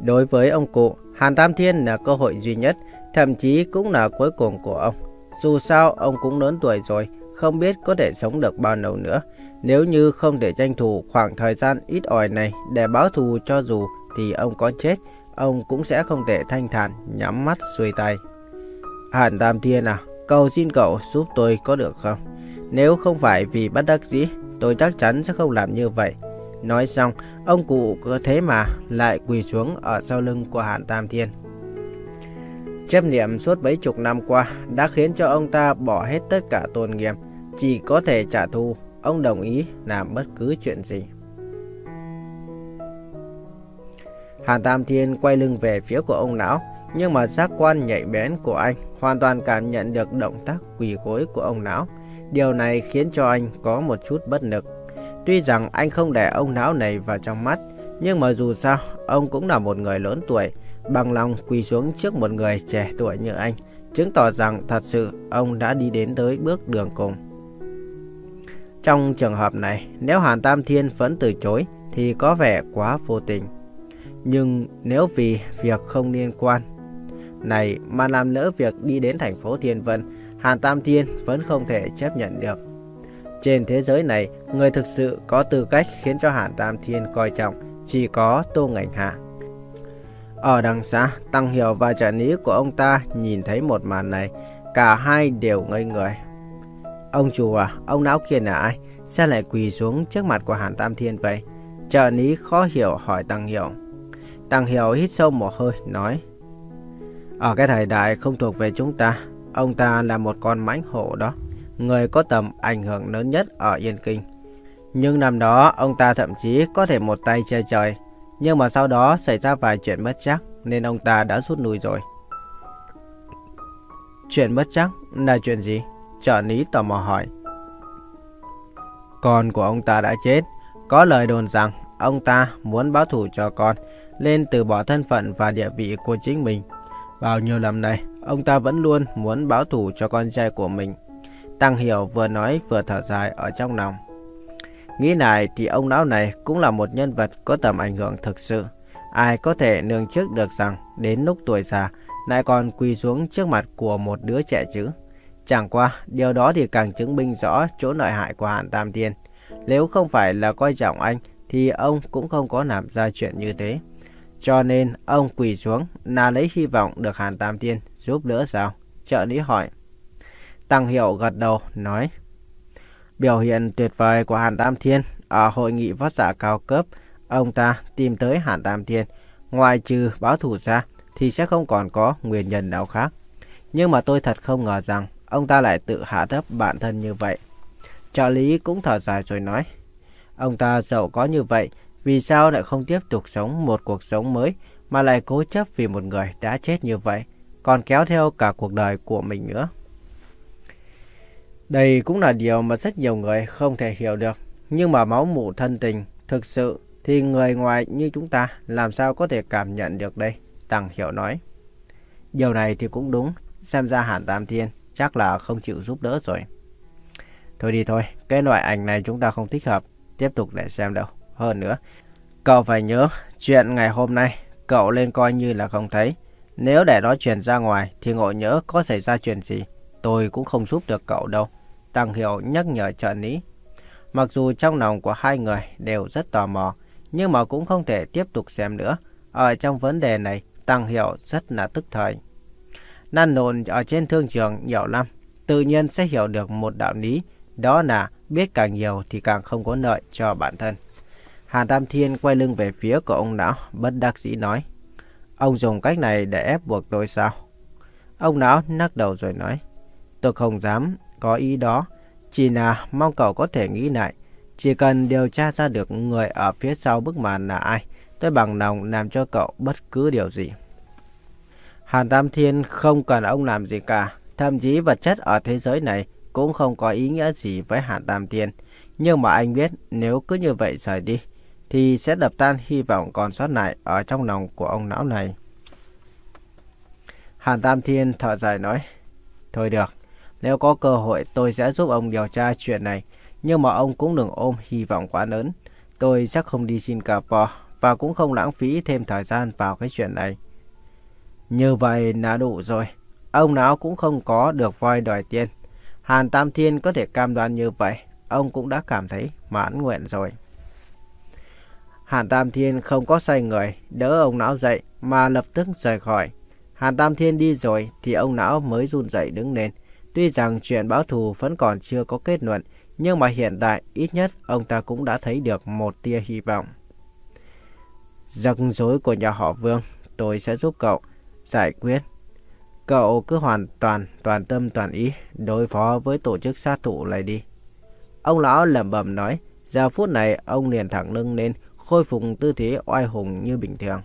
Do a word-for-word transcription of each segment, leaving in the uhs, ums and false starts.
Đối với ông cụ, Hàn Tam Thiên là cơ hội duy nhất, thậm chí cũng là cuối cùng của ông. Dù sao, ông cũng lớn tuổi rồi, không biết có thể sống được bao lâu nữa. Nếu như không thể tranh thủ khoảng thời gian ít ỏi này để báo thù, cho dù thì ông có chết, ông cũng sẽ không thể thanh thản nhắm mắt xuôi tay. Hàn Tam Thiên à, cầu xin cậu giúp tôi có được không? Nếu không phải vì bất đắc dĩ, tôi chắc chắn sẽ không làm như vậy. Nói xong, ông cụ cứ thế mà lại quỳ xuống ở sau lưng của Hàn Tam Thiên. Chấp niệm suốt mấy chục năm qua đã khiến cho ông ta bỏ hết tất cả tôn nghiêm, chỉ có thể trả thù. Ông đồng ý làm bất cứ chuyện gì. Hàn Tam Thiên quay lưng về phía của ông lão, nhưng mà giác quan nhạy bén của anh hoàn toàn cảm nhận được động tác quỳ gối của ông lão. Điều này khiến cho anh có một chút bất lực. Tuy rằng anh không để ông lão này vào trong mắt, nhưng mà dù sao, ông cũng là một người lớn tuổi, bằng lòng quỳ xuống trước một người trẻ tuổi như anh, chứng tỏ rằng thật sự ông đã đi đến tới bước đường cùng. Trong trường hợp này, nếu Hàn Tam Thiên vẫn từ chối thì có vẻ quá vô tình. Nhưng nếu vì việc không liên quan này mà làm lỡ việc đi đến thành phố Thiên Vân, Hàn Tam Thiên vẫn không thể chấp nhận được. Trên thế giới này, người thực sự có tư cách khiến cho Hàn Tam Thiên coi trọng chỉ có Tô Ngạnh Hạ. Ở đằng xa, Tăng Hiểu và trợ lý của ông ta nhìn thấy một màn này, cả hai đều ngây người. Ông chủ à, ông lão kia là ai? Sao lại quỳ xuống trước mặt của Hàn Tam Thiên vậy? Trợ lý khó hiểu hỏi Tăng Hiểu. Tăng Hiểu hít sâu một hơi, nói: Ở cái thời đại không thuộc về chúng ta, ông ta là một con mãnh hổ đó, người có tầm ảnh hưởng lớn nhất ở Yên Kinh. Nhưng năm đó, ông ta thậm chí có thể một tay che trời. Nhưng mà sau đó xảy ra vài chuyện bất trắc, nên ông ta đã rút lui rồi. Chuyện bất trắc là chuyện gì? Trợ lý tò mò hỏi. Con của ông ta đã chết. Có lời đồn rằng ông ta muốn báo thù cho con, nên từ bỏ thân phận và địa vị của chính mình. Bao nhiêu năm nay, ông ta vẫn luôn muốn báo thù cho con trai của mình. Tăng Hiểu vừa nói vừa thở dài ở trong lòng. Nghĩ lại thì ông lão này cũng là một nhân vật có tầm ảnh hưởng thực sự. Ai có thể lường trước được rằng đến lúc tuổi già lại còn quỳ xuống trước mặt của một đứa trẻ chứ? Chẳng qua, điều đó thì càng chứng minh rõ chỗ lợi hại của Hàn Tam Thiên. Nếu không phải là coi trọng anh thì ông cũng không có làm ra chuyện như thế. Cho nên ông quỳ xuống là lấy hy vọng được Hàn Tam Thiên giúp đỡ sao? Trợ lý hỏi. Tăng Hiểu gật đầu nói: Biểu hiện tuyệt vời của Hàn Tam Thiên ở hội nghị võ giả cao cấp, ông ta tìm tới Hàn Tam Thiên, ngoài trừ báo thù ra thì sẽ không còn có nguyên nhân nào khác. Nhưng mà tôi thật không ngờ rằng ông ta lại tự hạ thấp bản thân như vậy. Trợ lý cũng thở dài rồi nói: Ông ta giàu có như vậy, vì sao lại không tiếp tục sống một cuộc sống mới mà lại cố chấp vì một người đã chết như vậy, còn kéo theo cả cuộc đời của mình nữa? Đây cũng là điều mà rất nhiều người không thể hiểu được. Nhưng mà máu mủ thân tình thực sự thì người ngoài như chúng ta làm sao có thể cảm nhận được đây? Tăng Hiểu nói. Điều này thì cũng đúng. Xem ra Hàn Tam Thiên chắc là không chịu giúp đỡ rồi. Thôi đi thôi, cái loại ảnh này chúng ta không thích hợp tiếp tục để xem đâu. Hơn nữa, cậu phải nhớ chuyện ngày hôm nay cậu lên coi như là không thấy. Nếu để nó truyền ra ngoài thì ngộ nhỡ có xảy ra chuyện gì, tôi cũng không giúp được cậu đâu. Tăng Hiểu nhắc nhở trợ lý. Mặc dù trong lòng của hai người đều rất tò mò, nhưng mà cũng không thể tiếp tục xem nữa. Ở trong vấn đề này, Tăng Hiểu rất là tức thời. Năn nộn ở trên thương trường nhiều năm, tự nhiên sẽ hiểu được một đạo lý, đó là biết càng nhiều thì càng không có lợi cho bản thân. Hàn Tam Thiên quay lưng về phía của ông lão, bất đắc dĩ nói: Ông dùng cách này để ép buộc tôi sao? Ông lão lắc đầu rồi nói: Tôi không dám có ý đó, chỉ là mong cậu có thể nghĩ lại. Chỉ cần điều tra ra được người ở phía sau bức màn là ai, tôi bằng lòng làm cho cậu bất cứ điều gì. Hàn Tam Thiên không cần ông làm gì cả, thậm chí vật chất ở thế giới này cũng không có ý nghĩa gì với Hàn Tam Thiên. Nhưng mà anh biết nếu cứ như vậy rời đi thì sẽ đập tan hy vọng còn sót lại ở trong lòng của ông lão này. Hàn Tam Thiên thở dài nói: Thôi được, nếu có cơ hội tôi sẽ giúp ông điều tra chuyện này, nhưng mà ông cũng đừng ôm hy vọng quá lớn. Tôi sẽ không đi Singapore và cũng không lãng phí thêm thời gian vào cái chuyện này. Như vậy là đủ rồi. Ông nào cũng không có được voi đòi tiền. Hàn Tam Thiên có thể cam đoan như vậy, ông cũng đã cảm thấy mãn nguyện rồi. Hàn Tam Thiên không có xoay người đỡ ông lão dậy mà lập tức rời khỏi. Hàn Tam Thiên đi rồi thì ông lão mới run rẩy đứng lên. Tuy rằng chuyện báo thù vẫn còn chưa có kết luận, nhưng mà hiện tại ít nhất ông ta cũng đã thấy được một tia hy vọng. Rắc rối của nhà họ Vương, tôi sẽ giúp cậu giải quyết. Cậu cứ hoàn toàn toàn tâm toàn ý đối phó với tổ chức sát thủ này đi. Ông lão lẩm bẩm nói. Giờ phút này ông liền thẳng lưng lên, khôi phục tư thế oai hùng như bình thường.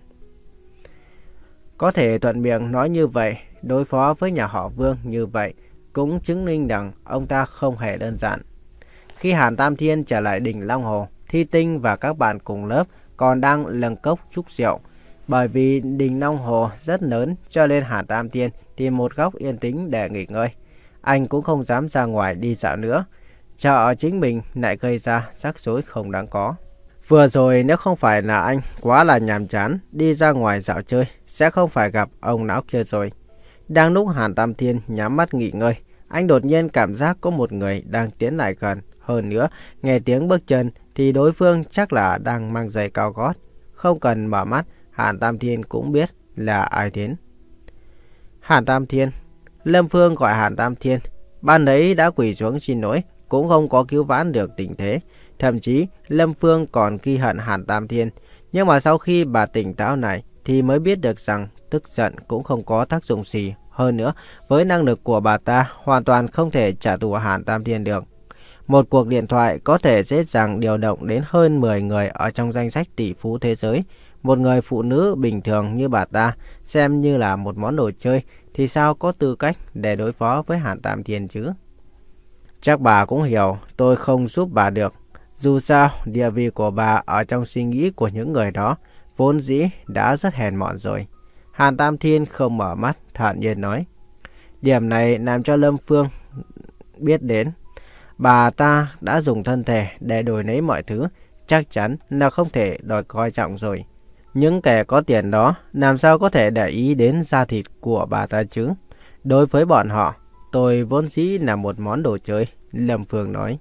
Có thể thuận miệng nói như vậy, đối phó với nhà họ Vương như vậy, cũng chứng minh rằng ông ta không hề đơn giản. Khi Hàn Tam Thiên trở lại đỉnh Long Hồ, Thi Tinh và các bạn cùng lớp còn đang lâng cốc chúc rượu. Bởi vì đỉnh Long Hồ rất lớn cho nên Hàn Tam Thiên tìm một góc yên tĩnh để nghỉ ngơi. Anh cũng không dám ra ngoài đi dạo nữa, sợ chính mình lại gây ra rắc rối không đáng có. Vừa rồi nếu không phải là anh quá là nhàm chán đi ra ngoài dạo chơi, sẽ không phải gặp ông lão kia rồi. Đang lúc Hàn Tam Thiên nhắm mắt nghỉ ngơi, anh đột nhiên cảm giác có một người đang tiến lại gần. Hơn nữa, nghe tiếng bước chân thì đối phương chắc là đang mang giày cao gót. Không cần mở mắt, Hàn Tam Thiên cũng biết là ai đến. Hàn Tam Thiên. Lâm Phương gọi Hàn Tam Thiên. Ban ấy đã quỳ xuống xin lỗi, cũng không có cứu vãn được tình thế. Thậm chí Lâm Phương còn ghi hận Hàn Tam Thiên. Nhưng mà sau khi bà tỉnh táo này thì mới biết được rằng tức giận cũng không có tác dụng gì. Hơn nữa, với năng lực của bà ta hoàn toàn không thể trả thù Hàn Tam Thiên được. Một cuộc điện thoại có thể dễ dàng điều động đến hơn mười người ở trong danh sách tỷ phú thế giới. Một người phụ nữ bình thường như bà ta xem như là một món đồ chơi thì sao có tư cách để đối phó với Hàn Tam Thiên chứ? Chắc bà cũng hiểu tôi không giúp bà được. Dù sao, địa vị của bà ở trong suy nghĩ của những người đó vốn dĩ đã rất hèn mọn rồi. Hàn Tam Thiên không mở mắt, thản nhiên nói. Điểm này làm cho Lâm Phương biết đến. Bà ta đã dùng thân thể để đổi lấy mọi thứ, chắc chắn là không thể đòi coi trọng rồi. Những kẻ có tiền đó làm sao có thể để ý đến da thịt của bà ta chứ? Đối với bọn họ, tôi vốn dĩ là một món đồ chơi, Lâm Phương nói.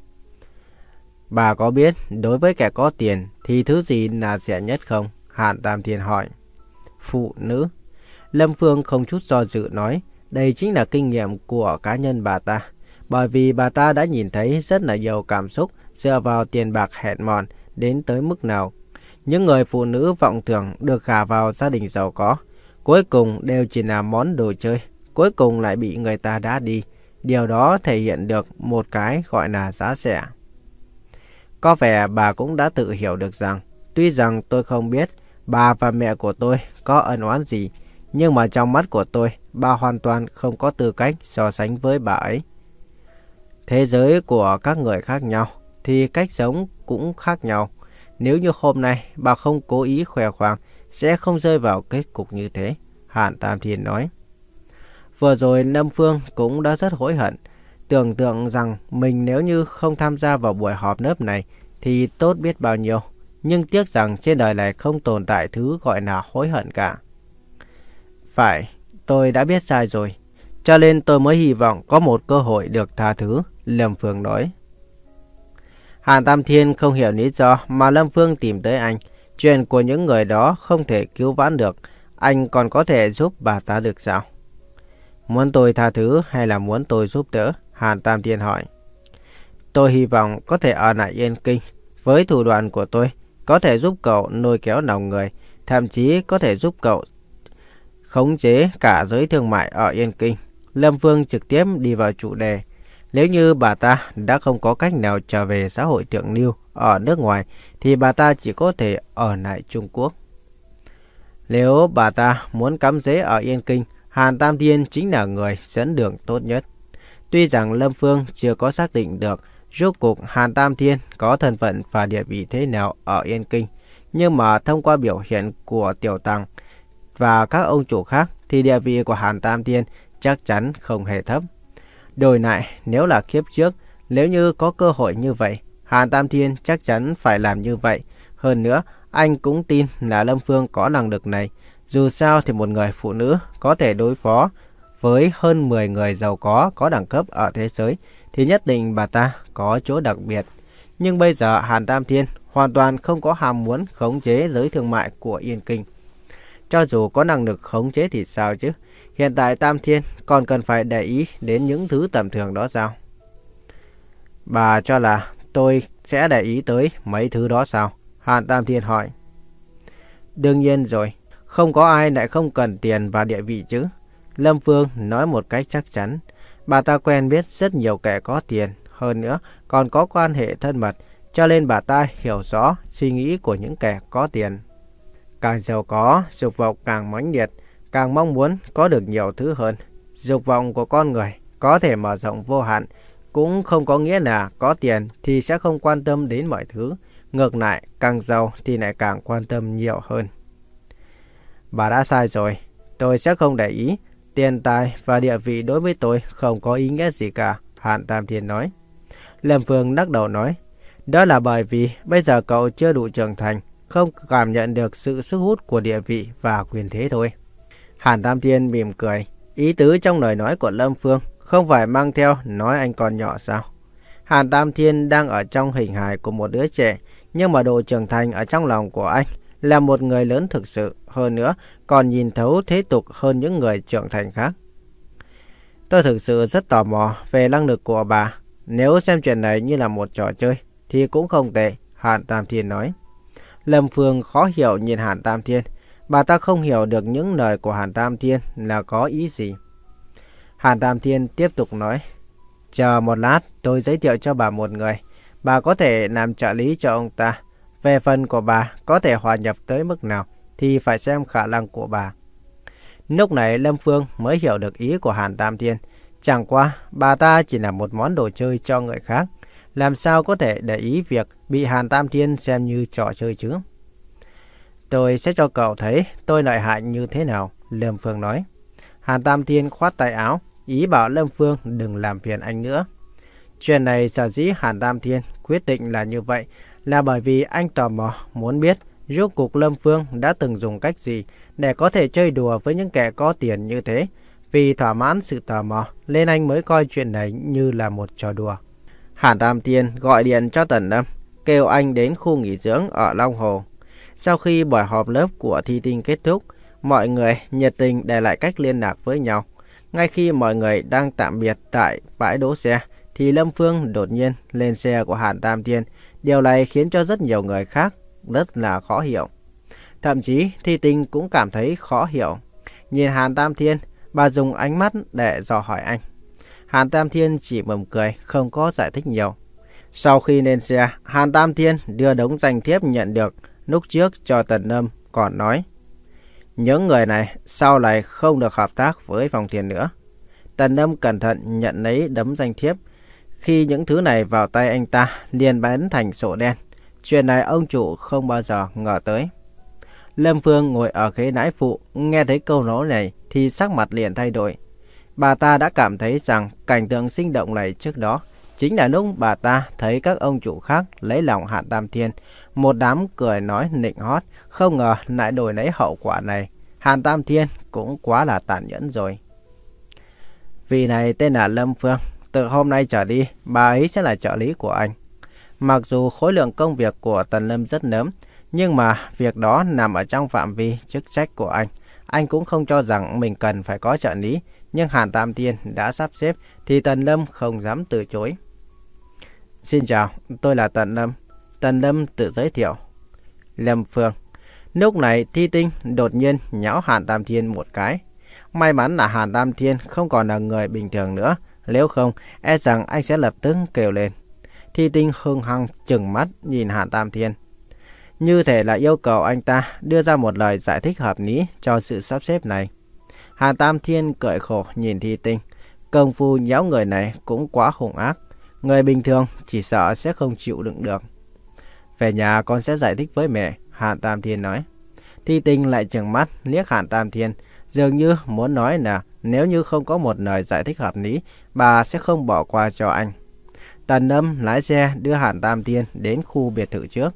Bà có biết đối với kẻ có tiền thì thứ gì là rẻ nhất không? Hàn Tam Thiên hỏi. Phụ nữ. Lâm Phương không chút do dự nói. Đây chính là kinh nghiệm của cá nhân bà ta. Bởi vì bà ta đã nhìn thấy rất là nhiều cảm xúc dựa vào tiền bạc hèn mọn đến tới mức nào. Những người phụ nữ vọng tưởng được gả vào gia đình giàu có, cuối cùng đều chỉ là món đồ chơi, cuối cùng lại bị người ta đá đi. Điều đó thể hiện được một cái gọi là giá rẻ. Có vẻ bà cũng đã tự hiểu được rằng, tuy rằng tôi không biết bà và mẹ của tôi có ân oán gì, nhưng mà trong mắt của tôi, bà hoàn toàn không có tư cách so sánh với bà ấy. Thế giới của các người khác nhau, thì cách sống cũng khác nhau. Nếu như hôm nay bà không cố ý khoe khoang, sẽ không rơi vào kết cục như thế, Hàn Tam Thiên nói. Vừa rồi Lâm Phương cũng đã rất hối hận, tưởng tượng rằng mình nếu như không tham gia vào buổi họp lớp này thì tốt biết bao nhiêu. Nhưng tiếc rằng trên đời này không tồn tại thứ gọi là hối hận cả. Phải, tôi đã biết sai rồi, cho nên tôi mới hy vọng có một cơ hội được tha thứ, Lâm Phương nói. Hàn Tam Thiên không hiểu lý do mà Lâm Phương tìm tới anh. Chuyện của những người đó không thể cứu vãn được, anh còn có thể giúp bà ta được sao? Muốn tôi tha thứ hay là muốn tôi giúp đỡ? Hàn Tam Thiên hỏi. Tôi hy vọng có thể ở lại Yên Kinh. Với thủ đoạn của tôi, có thể giúp cậu lôi kéo lòng người, thậm chí có thể giúp cậu khống chế cả giới thương mại ở Yên Kinh. Lâm Phương trực tiếp đi vào chủ đề. Nếu như bà ta đã không có cách nào trở về xã hội thượng lưu ở nước ngoài, thì bà ta chỉ có thể ở lại Trung Quốc. Nếu bà ta muốn cắm rễ ở Yên Kinh, Hàn Tam Thiên chính là người dẫn đường tốt nhất. Tuy rằng Lâm Phương chưa có xác định được rốt cuộc Hàn Tam Thiên có thân phận và địa vị thế nào ở Yên Kinh, nhưng mà thông qua biểu hiện của Tiểu Tăng và các ông chủ khác thì địa vị của Hàn Tam Thiên chắc chắn không hề thấp. Đổi lại, nếu là kiếp trước, nếu như có cơ hội như vậy, Hàn Tam Thiên chắc chắn phải làm như vậy, Hơn nữa, anh cũng tin là Lâm Phương có năng lực này. Dù sao thì một người phụ nữ có thể đối phó với hơn mười người giàu có có đẳng cấp ở thế giới thì nhất định bà ta có chỗ đặc biệt. Nhưng bây giờ Hàn Tam Thiên hoàn toàn không có ham muốn khống chế giới thương mại của Yên Kinh. Cho dù có năng lực khống chế thì sao chứ? Hiện tại Tam Thiên còn cần phải để ý đến những thứ tầm thường đó sao? Bà cho là tôi sẽ để ý tới mấy thứ đó sao? Hàn Tam Thiên hỏi. Đương nhiên rồi, không có ai lại không cần tiền và địa vị chứ. Lâm Phương nói một cách chắc chắn. Bà ta quen biết rất nhiều kẻ có tiền, hơn nữa còn có quan hệ thân mật, cho nên bà ta hiểu rõ suy nghĩ của những kẻ có tiền. Càng giàu có, dục vọng càng mãnh liệt, càng mong muốn có được nhiều thứ hơn. Dục vọng của con người có thể mở rộng vô hạn, cũng không có nghĩa là có tiền thì sẽ không quan tâm đến mọi thứ. Ngược lại, càng giàu thì lại càng quan tâm nhiều hơn. Bà đã sai rồi, tôi sẽ không để ý. Tiền tài và địa vị đối với tôi không có ý nghĩa gì cả, Hàn Tam Thiên nói. Lâm Phương lắc đầu nói, đó là bởi vì bây giờ cậu chưa đủ trưởng thành, không cảm nhận được sự sức hút của địa vị và quyền thế thôi. Hàn Tam Thiên mỉm cười, ý tứ trong lời nói của Lâm Phương không phải mang theo nói anh còn nhỏ sao. Hàn Tam Thiên đang ở trong hình hài của một đứa trẻ, nhưng mà độ trưởng thành ở trong lòng của anh là một người lớn thực sự, hơn nữa còn nhìn thấu thế tục hơn những người trưởng thành khác. Tôi thực sự rất tò mò về năng lực của bà. Nếu xem chuyện này như là một trò chơi thì cũng không tệ, Hàn Tam Thiên nói. Lâm Phương khó hiểu nhìn Hàn Tam Thiên. Bà ta không hiểu được những lời của Hàn Tam Thiên là có ý gì. Hàn Tam Thiên tiếp tục nói, chờ một lát tôi giới thiệu cho bà một người. Bà có thể làm trợ lý cho ông ta. Về phần của bà có thể hòa nhập tới mức nào thì phải xem khả năng của bà. Lúc này Lâm Phương mới hiểu được ý của Hàn Tam Thiên. Chẳng qua bà ta chỉ là một món đồ chơi cho người khác. Làm sao có thể để ý việc bị Hàn Tam Thiên xem như trò chơi chứ? Tôi sẽ cho cậu thấy tôi lợi hại như thế nào, Lâm Phương nói. Hàn Tam Thiên khoát tay áo, ý bảo Lâm Phương đừng làm phiền anh nữa. Chuyện này sở dĩ Hàn Tam Thiên quyết định là như vậy là bởi vì anh tò mò muốn biết rốt cuộc Lâm Phương đã từng dùng cách gì để có thể chơi đùa với những kẻ có tiền như thế. Vì thỏa mãn sự tò mò nên anh mới coi chuyện này như là một trò đùa. Hàn Tam Thiên gọi điện cho Tần Lâm, kêu anh đến khu nghỉ dưỡng ở Long Hồ. Sau khi buổi họp lớp của Thi Tinh kết thúc, mọi người nhiệt tình để lại cách liên lạc với nhau. Ngay khi mọi người đang tạm biệt tại bãi đỗ xe, thì Lâm Phương đột nhiên lên xe của Hàn Tam Thiên. Điều này khiến cho rất nhiều người khác rất là khó hiểu. Thậm chí Thi Tinh cũng cảm thấy khó hiểu. Nhìn Hàn Tam Thiên, bà dùng ánh mắt để dò hỏi anh. Hàn Tam Thiên chỉ mỉm cười, không có giải thích nhiều. Sau khi lên xe, Hàn Tam Thiên đưa đống danh thiếp nhận được lúc trước cho Tần Lâm, còn nói, những người này sau này không được hợp tác với Phong Thiên nữa. Tần Lâm cẩn thận nhận lấy đống danh thiếp. Khi những thứ này vào tay anh ta, liền bán thành sổ đen. Chuyện này ông chủ không bao giờ ngờ tới. Lâm Phương ngồi ở ghế lái phụ, nghe thấy câu nói này thì sắc mặt liền thay đổi. Bà ta đã cảm thấy rằng cảnh tượng sinh động này trước đó chính là lúc bà ta thấy các ông chủ khác lấy lòng Hàn Tam Thiên. Một đám cười nói nịnh hót, không ngờ lại đổi lấy hậu quả này. Hàn Tam Thiên cũng quá là tàn nhẫn rồi. Vị này tên là Lâm Phương. Từ hôm nay trở đi, bà ấy sẽ là trợ lý của anh. Mặc dù khối lượng công việc của Tần Lâm rất lớn, nhưng mà việc đó nằm ở trong phạm vi chức trách của anh. Anh cũng không cho rằng mình cần phải có trợ lý, nhưng Hàn Tam Thiên đã sắp xếp thì Tần Lâm không dám từ chối. Xin chào, tôi là Tần Lâm. Tần Lâm tự giới thiệu. Lâm Phương. Lúc này Thi Tinh đột nhiên nháo Hàn Tam Thiên một cái. May mắn là Hàn Tam Thiên không còn là người bình thường nữa. Nếu không, e rằng anh sẽ lập tức kêu lên. Thi Tinh hung hăng trừng mắt nhìn Hàn Tam Thiên, như thể là yêu cầu anh ta đưa ra một lời giải thích hợp lý cho sự sắp xếp này. Hàn Tam Thiên cười khổ nhìn Thi Tinh. Công phu nháo người này cũng quá hung ác. Người bình thường chỉ sợ sẽ không chịu đựng được. Về nhà con sẽ giải thích với mẹ, Hàn Tam Thiên nói. Thi Tinh lại trừng mắt liếc Hàn Tam Thiên, dường như muốn nói là nếu như không có một lời giải thích hợp lý, bà sẽ không bỏ qua cho anh. Tần Lâm lái xe đưa Hàn Tam Thiên đến khu biệt thự trước.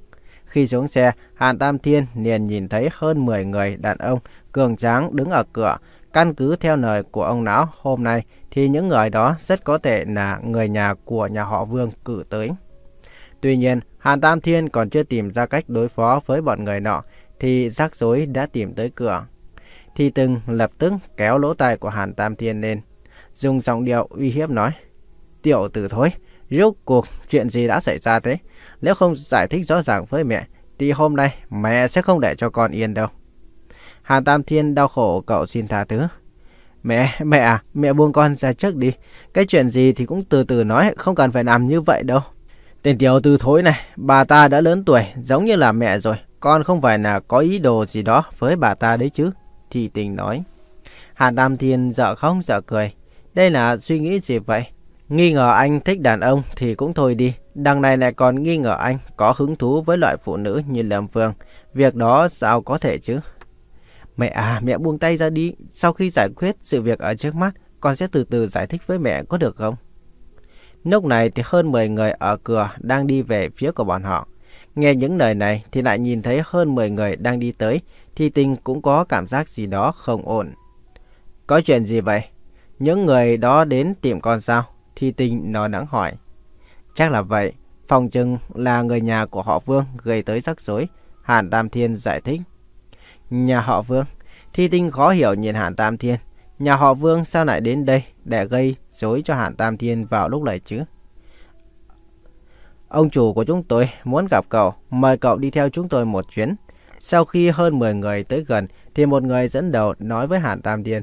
Khi xuống xe, Hàn Tam Thiên liền nhìn thấy hơn mười người đàn ông cường tráng đứng ở cửa. Căn cứ theo lời của ông lão hôm nay thì những người đó rất có thể là người nhà của nhà họ Vương cử tới. Tuy nhiên, Hàn Tam Thiên còn chưa tìm ra cách đối phó với bọn người nọ thì rắc rối đã tìm tới cửa. Thi Tưng lập tức kéo lỗ tai của Hàn Tam Thiên lên, dùng giọng điệu uy hiếp nói: "Tiểu tử thối, rốt cuộc chuyện gì đã xảy ra thế? Nếu không giải thích rõ ràng với mẹ thì hôm nay mẹ sẽ không để cho con yên đâu." Hàn Tam Thiên đau khổ cậu xin tha thứ. Mẹ, mẹ à, mẹ buông con ra trước đi. Cái chuyện gì thì cũng từ từ nói, không cần phải làm như vậy đâu. Tên tiểu tử thối này, bà ta đã lớn tuổi, giống như là mẹ rồi. Con không phải là có ý đồ gì đó với bà ta đấy chứ, Thi Tình nói. Hàn Tam Thiên dở khóc dở cười. Đây là suy nghĩ gì vậy? Nghi ngờ anh thích đàn ông thì cũng thôi đi. Đằng này lại còn nghi ngờ anh có hứng thú với loại phụ nữ như Lâm Phương. Việc đó sao có thể chứ? Mẹ à, mẹ buông tay ra đi. Sau khi giải quyết sự việc ở trước mắt, con sẽ từ từ giải thích với mẹ, có được không? Lúc này thì hơn mười người ở cửa đang đi về phía của bọn họ. Nghe những lời này thì lại nhìn thấy hơn mười người đang đi tới. Thi Tình cũng có cảm giác gì đó không ổn. Có chuyện gì vậy? Những người đó đến tìm con sao? Thi Tình nói nắng hỏi. Chắc là vậy. Phòng chừng là người nhà của họ Vương gây tới rắc rối, Hàn Tam Thiên giải thích. Nhà họ Vương? Thi Tinh khó hiểu nhìn Hàn Tam Thiên. Nhà họ Vương sao lại đến đây để gây rối cho Hàn Tam Thiên vào lúc này chứ? Ông chủ của chúng tôi muốn gặp cậu, mời cậu đi theo chúng tôi một chuyến. Sau khi hơn mười người tới gần thì một người dẫn đầu nói với Hàn Tam Thiên.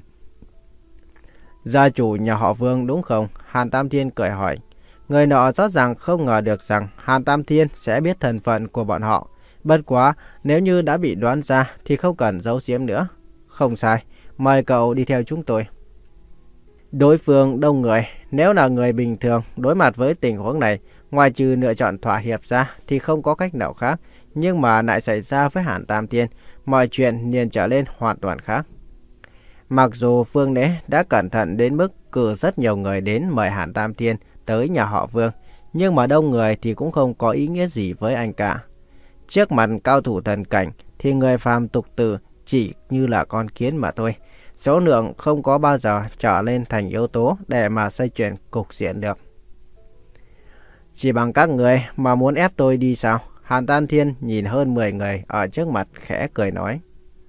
Gia chủ nhà họ Vương đúng không? Hàn Tam Thiên cười hỏi. Người nọ rõ ràng không ngờ được rằng Hàn Tam Thiên sẽ biết thân phận của bọn họ. Bất quá, nếu như đã bị đoán ra thì không cần giấu giếm nữa. Không sai, mời cậu đi theo chúng tôi. Đối phương đông người, nếu là người bình thường đối mặt với tình huống này, ngoài trừ lựa chọn thỏa hiệp ra thì không có cách nào khác. Nhưng mà lại xảy ra với Hàn Tam Thiên, mọi chuyện liền trở lên hoàn toàn khác. Mặc dù Phương Đế đã cẩn thận đến mức cử rất nhiều người đến mời Hàn Tam Thiên tới nhà họ Vương, nhưng mà đông người thì cũng không có ý nghĩa gì với anh cả. Trước mặt cao thủ thần cảnh thì người phàm tục tử chỉ như là con kiến mà thôi. Số lượng không có bao giờ trở lên thành yếu tố để mà xoay chuyển cục diện được. Chỉ bằng các người mà muốn ép tôi đi sao? Hàn Tam Thiên nhìn hơn mười người ở trước mặt khẽ cười nói.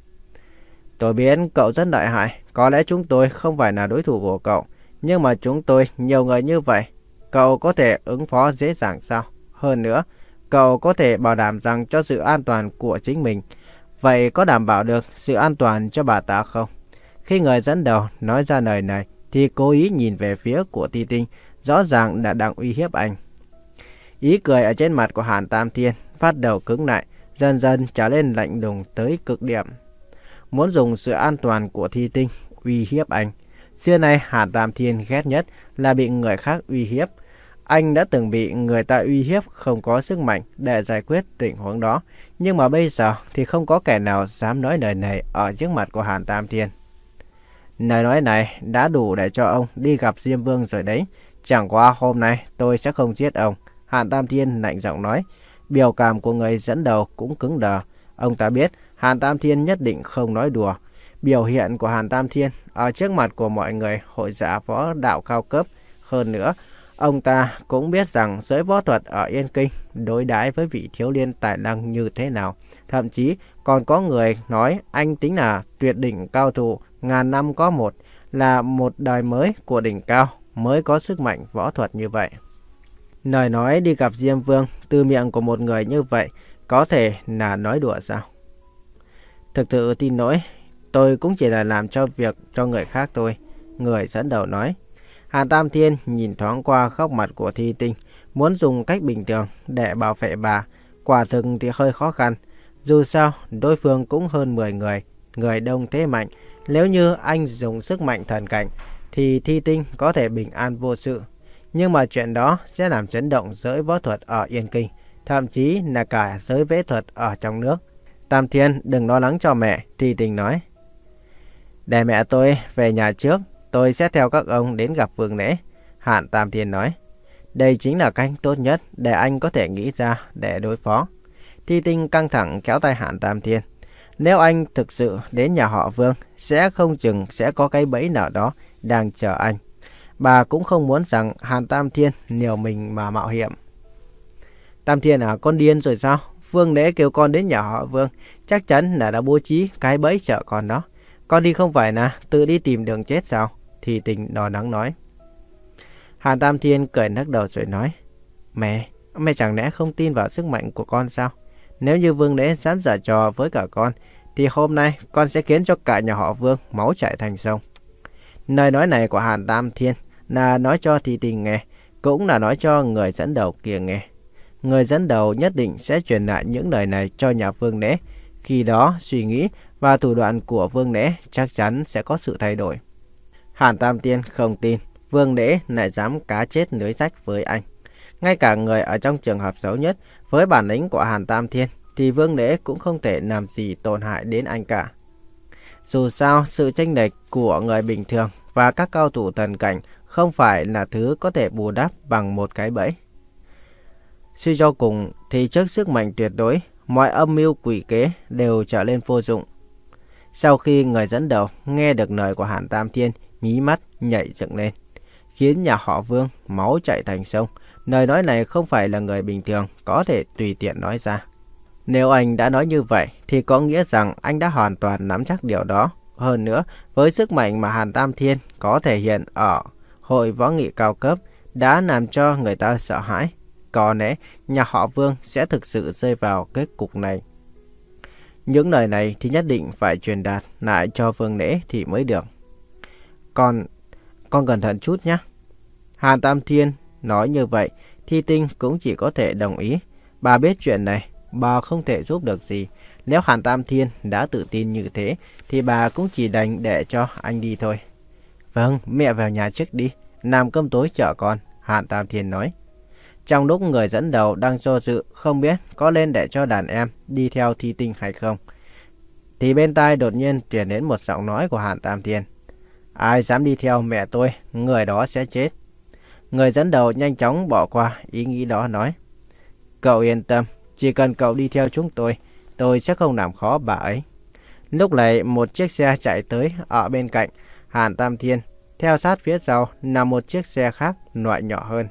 Tôi biết cậu rất lợi hại, có lẽ chúng tôi không phải là đối thủ của cậu. Nhưng mà chúng tôi nhiều người như vậy, cậu có thể ứng phó dễ dàng sao? Hơn nữa, cậu có thể bảo đảm rằng cho sự an toàn của chính mình. Vậy có đảm bảo được sự an toàn cho bà ta không? Khi người dẫn đầu nói ra lời này thì cố ý nhìn về phía của Ti Tinh, rõ ràng là đang uy hiếp anh. Ý cười ở trên mặt của Hàn Tam Thiên bắt đầu cứng lại, dần dần trở nên lạnh lùng tới cực điểm. Muốn dùng sự an toàn của Thi Tinh uy hiếp anh. Xưa nay Hàn Tam Thiên ghét nhất là bị người khác uy hiếp. Anh đã từng bị người ta uy hiếp không có sức mạnh để giải quyết tình huống đó. Nhưng mà bây giờ thì không có kẻ nào dám nói lời này ở trước mặt của Hàn Tam Thiên. Lời nói này đã đủ để cho ông đi gặp Diêm Vương rồi đấy. Chẳng qua hôm nay tôi sẽ không giết ông. Hàn Tam Thiên lạnh giọng nói. Biểu cảm của người dẫn đầu cũng cứng đờ. Ông ta biết Hàn Tam Thiên nhất định không nói đùa. Biểu hiện của Hàn Tam Thiên ở trước mặt của mọi người hội giả võ đạo cao cấp. Hơn nữa, ông ta cũng biết rằng giới võ thuật ở Yên Kinh đối đãi với vị thiếu niên tài năng như thế nào. Thậm chí còn có người nói anh tính là tuyệt đỉnh cao thủ ngàn năm có một, là một đời mới của đỉnh cao mới có sức mạnh võ thuật như vậy. Lời nói đi gặp Diêm Vương từ miệng của một người như vậy có thể là nói đùa sao? Thực sự tin nỗi, tôi cũng chỉ là làm cho việc cho người khác thôi, người dẫn đầu nói. Hàn Tam Thiên nhìn thoáng qua góc mặt của Thi Tinh, muốn dùng cách bình thường để bảo vệ bà, quả thực thì hơi khó khăn. Dù sao, đối phương cũng hơn mười người, người đông thế mạnh. Nếu như anh dùng sức mạnh thần cảnh, thì Thi Tinh có thể bình an vô sự. Nhưng mà chuyện đó sẽ làm chấn động giới võ thuật ở Yên Kinh, thậm chí là cả giới võ thuật ở trong nước. Tam Thiên đừng lo lắng cho mẹ, Thi Tinh nói. Để mẹ tôi về nhà trước, tôi sẽ theo các ông đến gặp Vương Lễ, Hàn Tam Thiên nói. Đây chính là cách tốt nhất để anh có thể nghĩ ra để đối phó. Thi Tinh căng thẳng kéo tay Hàn Tam Thiên. Nếu anh thực sự đến nhà họ Vương, sẽ không chừng sẽ có cái bẫy nào đó đang chờ anh. Bà cũng không muốn rằng Hàn Tam Thiên liều mình mà mạo hiểm. Tam Thiên à, con điên rồi sao? Vương Lễ kêu con đến nhà họ Vương, chắc chắn là đã bố trí cái bẫy chờ con đó. Con đi không phải là tự đi tìm đường chết sao? Thi Tinh đỏ nắng nói. Hàn Tam Thiên cười lắc đầu rồi nói. Mẹ, mẹ chẳng lẽ không tin vào sức mạnh của con sao? Nếu như Vương Lễ dám giở trò với cả con, thì hôm nay con sẽ khiến cho cả nhà họ Vương máu chảy thành sông. Lời nói này của Hàn Tam Thiên là nói cho Thi Tinh nghe, cũng là nói cho người dẫn đầu kia nghe. Người dẫn đầu nhất định sẽ truyền lại những lời này cho nhà Vương Lễ. Khi đó, suy nghĩ và thủ đoạn của Vương Lễ chắc chắn sẽ có sự thay đổi. Hàn Tam Thiên không tin Vương Lễ lại dám cá chết lưới rách với anh. Ngay cả người ở trong trường hợp xấu nhất, với bản lĩnh của Hàn Tam Thiên, thì Vương Lễ cũng không thể làm gì tổn hại đến anh cả. Dù sao, sự chênh lệch của người bình thường và các cao thủ thần cảnh không phải là thứ có thể bù đắp bằng một cái bẫy. Suy cho cùng thì trước sức mạnh tuyệt đối, mọi âm mưu quỷ kế đều trở nên vô dụng. Sau khi người dẫn đầu nghe được lời của Hàn Tam Thiên, mí mắt nhảy dựng lên, khiến nhà họ Vương máu chảy thành sông. Lời nói này không phải là người bình thường có thể tùy tiện nói ra. Nếu anh đã nói như vậy thì có nghĩa rằng anh đã hoàn toàn nắm chắc điều đó. Hơn nữa, với sức mạnh mà Hàn Tam Thiên có thể hiện ở hội võ nghị cao cấp đã làm cho người ta sợ hãi. Có lẽ nhà họ Vương sẽ thực sự rơi vào kết cục này. Những lời này thì nhất định phải truyền đạt lại cho Vương Lễ thì mới được. Con, con cẩn thận chút nhé. Hàn Tam Thiên nói như vậy, Thi Tinh cũng chỉ có thể đồng ý. Bà biết chuyện này, bà không thể giúp được gì. Nếu Hàn Tam Thiên đã tự tin như thế, thì bà cũng chỉ đành để cho anh đi thôi. Vâng, mẹ vào nhà trước đi, làm cơm tối chở con, Hàn Tam Thiên nói. Trong lúc người dẫn đầu đang do dự không biết có nên để cho đàn em đi theo Thi Tinh hay không, thì bên tai đột nhiên truyền đến một giọng nói của Hàn Tam Thiên. Ai dám đi theo mẹ tôi, người đó sẽ chết. Người dẫn đầu nhanh chóng bỏ qua ý nghĩ đó, nói. Cậu yên tâm, chỉ cần cậu đi theo chúng tôi, tôi sẽ không làm khó bà ấy. Lúc này một chiếc xe chạy tới ở bên cạnh Hàn Tam Thiên. Theo sát phía sau là một chiếc xe khác loại nhỏ hơn.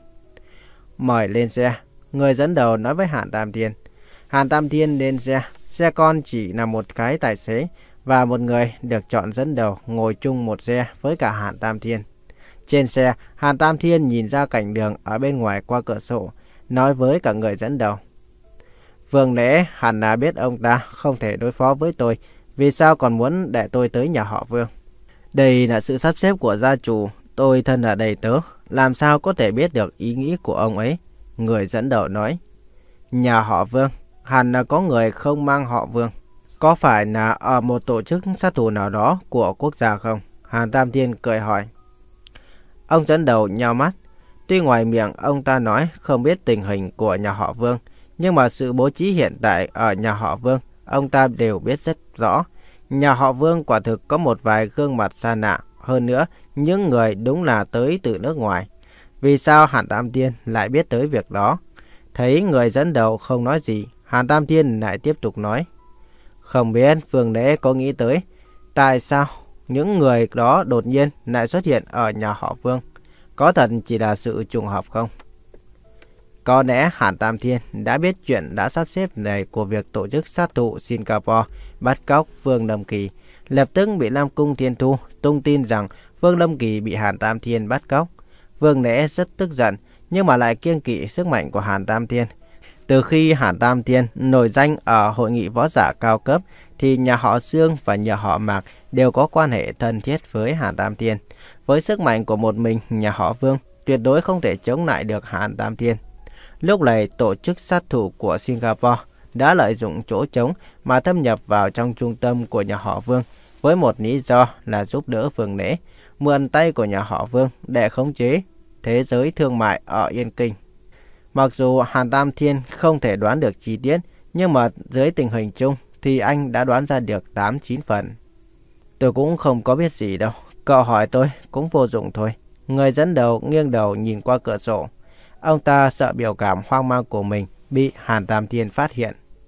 Mời lên xe, người dẫn đầu nói với Hàn Tam Thiên. Hàn Tam Thiên lên xe, xe con chỉ là một cái tài xế và một người được chọn dẫn đầu ngồi chung một xe với cả Hàn Tam Thiên. Trên xe, Hàn Tam Thiên nhìn ra cảnh đường ở bên ngoài qua cửa sổ, nói với cả người dẫn đầu. Vương Lễ hẳn là biết ông ta không thể đối phó với tôi, vì sao còn muốn để tôi tới nhà họ Vương? Đây là sự sắp xếp của gia chủ, tôi thân là đầy tớ, làm sao có thể biết được ý nghĩ của ông ấy? Người dẫn đầu nói. Nhà họ Vương, hẳn là có người không mang họ Vương. Có phải là ở một tổ chức sát thủ nào đó của quốc gia không? Hàn Tam Thiên cười hỏi. Ông dẫn đầu nhao mắt. Tuy ngoài miệng ông ta nói không biết tình hình của nhà họ Vương, nhưng mà sự bố trí hiện tại ở nhà họ Vương, ông ta đều biết rất rõ. Nhà họ Vương quả thực có một vài gương mặt xa lạ. Hơn nữa, những người đúng là tới từ nước ngoài. Vì sao Hàn Tam Thiên lại biết tới việc đó? Thấy người dẫn đầu không nói gì, Hàn Tam Thiên lại tiếp tục nói. Không biết Vương Lễ có nghĩ tới tại sao những người đó đột nhiên lại xuất hiện ở nhà họ Vương? Có thật chỉ là sự trùng hợp không? Có lẽ Hàn Tam Thiên đã biết chuyện đã sắp xếp này của việc tổ chức sát thủ Singapore bắt cóc Vương Lâm Kỳ. Lập tức bị Nam Cung Thiên Thu tung tin rằng Vương Lâm Kỳ bị Hàn Tam Thiên bắt cóc. Vương Lễ rất tức giận, nhưng mà lại kiêng kỵ sức mạnh của Hàn Tam Thiên. Từ khi Hàn Tam Thiên nổi danh ở hội nghị võ giả cao cấp, thì nhà họ Dương và nhà họ Mạc đều có quan hệ thân thiết với Hàn Tam Thiên. Với sức mạnh của một mình nhà họ Vương, tuyệt đối không thể chống lại được Hàn Tam Thiên. Lúc này, tổ chức sát thủ của Singapore đã lợi dụng chỗ trống mà thâm nhập vào trong trung tâm của nhà họ Vương với một lý do là giúp đỡ Vương Lễ, mượn tay của nhà họ Vương để khống chế thế giới thương mại ở Yên Kinh. Mặc dù Hàn Tam Thiên không thể đoán được chi tiết, nhưng mà dưới tình hình chung thì anh đã đoán ra được tám chín phần. Tôi cũng không có biết gì đâu, cậu hỏi tôi cũng vô dụng thôi. Người dẫn đầu nghiêng đầu nhìn qua cửa sổ. Ông ta sợ biểu cảm hoang mang của mình bị Hàn Tam Thiên phát hiện.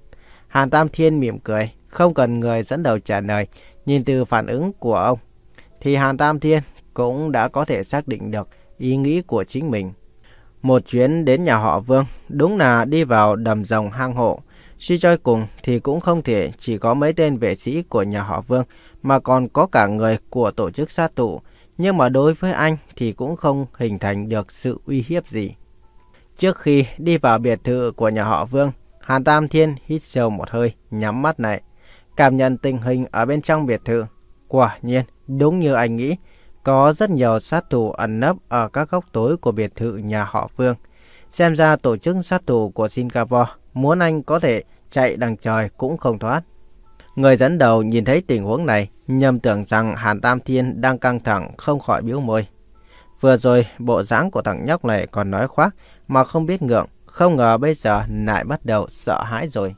Hàn Tam Thiên mỉm cười, không cần người dẫn đầu trả lời. Nhìn từ phản ứng của ông, thì Hàn Tam Thiên cũng đã có thể xác định được ý nghĩ của chính mình. Một chuyến đến nhà họ Vương, đúng là đi vào đầm rồng hang hộ. Suy cho cùng thì cũng không thể chỉ có mấy tên vệ sĩ của nhà họ Vương, mà còn có cả người của tổ chức sát thủ. Nhưng mà đối với anh thì cũng không hình thành được sự uy hiếp gì. Trước khi đi vào biệt thự của nhà họ Vương, Hàn Tam Thiên hít sâu một hơi, nhắm mắt lại, cảm nhận tình hình ở bên trong biệt thự. Quả nhiên, đúng như anh nghĩ, có rất nhiều sát thủ ẩn nấp ở các góc tối của biệt thự nhà họ Vương. Xem ra tổ chức sát thủ của Singapore muốn anh có thể chạy đằng trời cũng không thoát. Người dẫn đầu nhìn thấy tình huống này, nhầm tưởng rằng Hàn Tam Thiên đang căng thẳng, không khỏi bĩu môi. Vừa rồi bộ dáng của thằng nhóc này còn nói khoác mà không biết ngượng, không ngờ bây giờ lại bắt đầu sợ hãi rồi.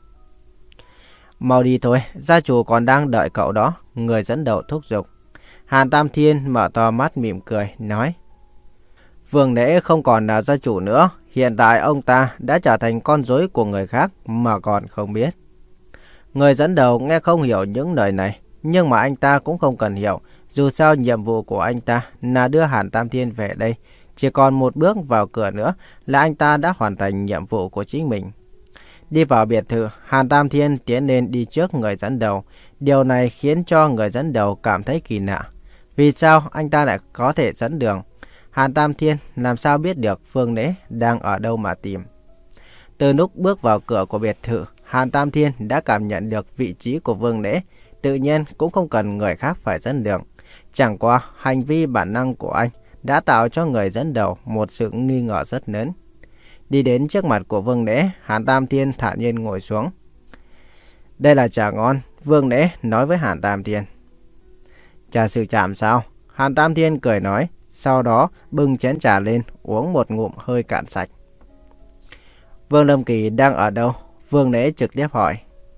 Mau đi thôi, gia chủ còn đang đợi cậu đó, người dẫn đầu thúc giục. Hàn Tam Thiên mở to mắt mỉm cười, nói. Vương Lễ không còn là gia chủ nữa, hiện tại ông ta đã trở thành con rối của người khác mà còn không biết. Người dẫn đầu nghe không hiểu những lời này, nhưng mà anh ta cũng không cần hiểu. Dù sao nhiệm vụ của anh ta là đưa Hàn Tam Thiên về đây. Chỉ còn một bước vào cửa nữa là anh ta đã hoàn thành nhiệm vụ của chính mình. Đi vào biệt thự, Hàn Tam Thiên tiến lên đi trước người dẫn đầu. Điều này khiến cho người dẫn đầu cảm thấy kỳ lạ. Vì sao anh ta lại có thể dẫn đường? Hàn Tam Thiên làm sao biết được Vương Lễ đang ở đâu mà tìm? Từ lúc bước vào cửa của biệt thự, Hàn Tam Thiên đã cảm nhận được vị trí của Vương Lễ. Tự nhiên cũng không cần người khác phải dẫn đường. Chẳng qua hành vi bản năng của anh đã tạo cho người dẫn đầu một sự nghi ngờ rất lớn. Đi đến trước mặt của Vương Lễ, Hàn Tam Thiên thản nhiên ngồi xuống. Đây là trà ngon, Vương Lễ nói với Hàn Tam Thiên. Trà sư tràm sao? Hàn Tam Thiên cười nói, sau đó bưng chén trà lên, uống một ngụm hơi cạn sạch. Vương Lâm Kỳ đang ở đâu? Vương Lễ trực tiếp hỏi.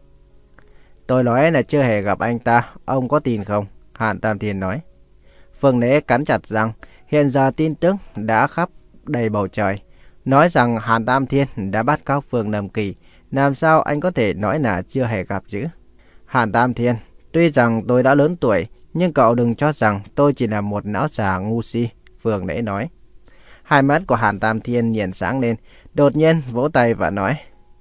Tôi nói là chưa hề gặp anh ta, ông có tin không? Hàn Tam Thiên nói. Vương Lễ cắn chặt răng, hiện giờ tin tức đã khắp đầy bầu trời. Nói rằng Hàn Tam Thiên đã bắt cóc Vương Lâm Kỳ, làm sao anh có thể nói là chưa hề gặp chứ? Hàn Tam Thiên, tuy rằng tôi đã lớn tuổi, nhưng cậu đừng cho rằng tôi chỉ là một não già ngu si, Vương Lễ nói. Hai mắt của Hàn Tam Thiên nhìn sáng lên, đột nhiên vỗ tay và nói.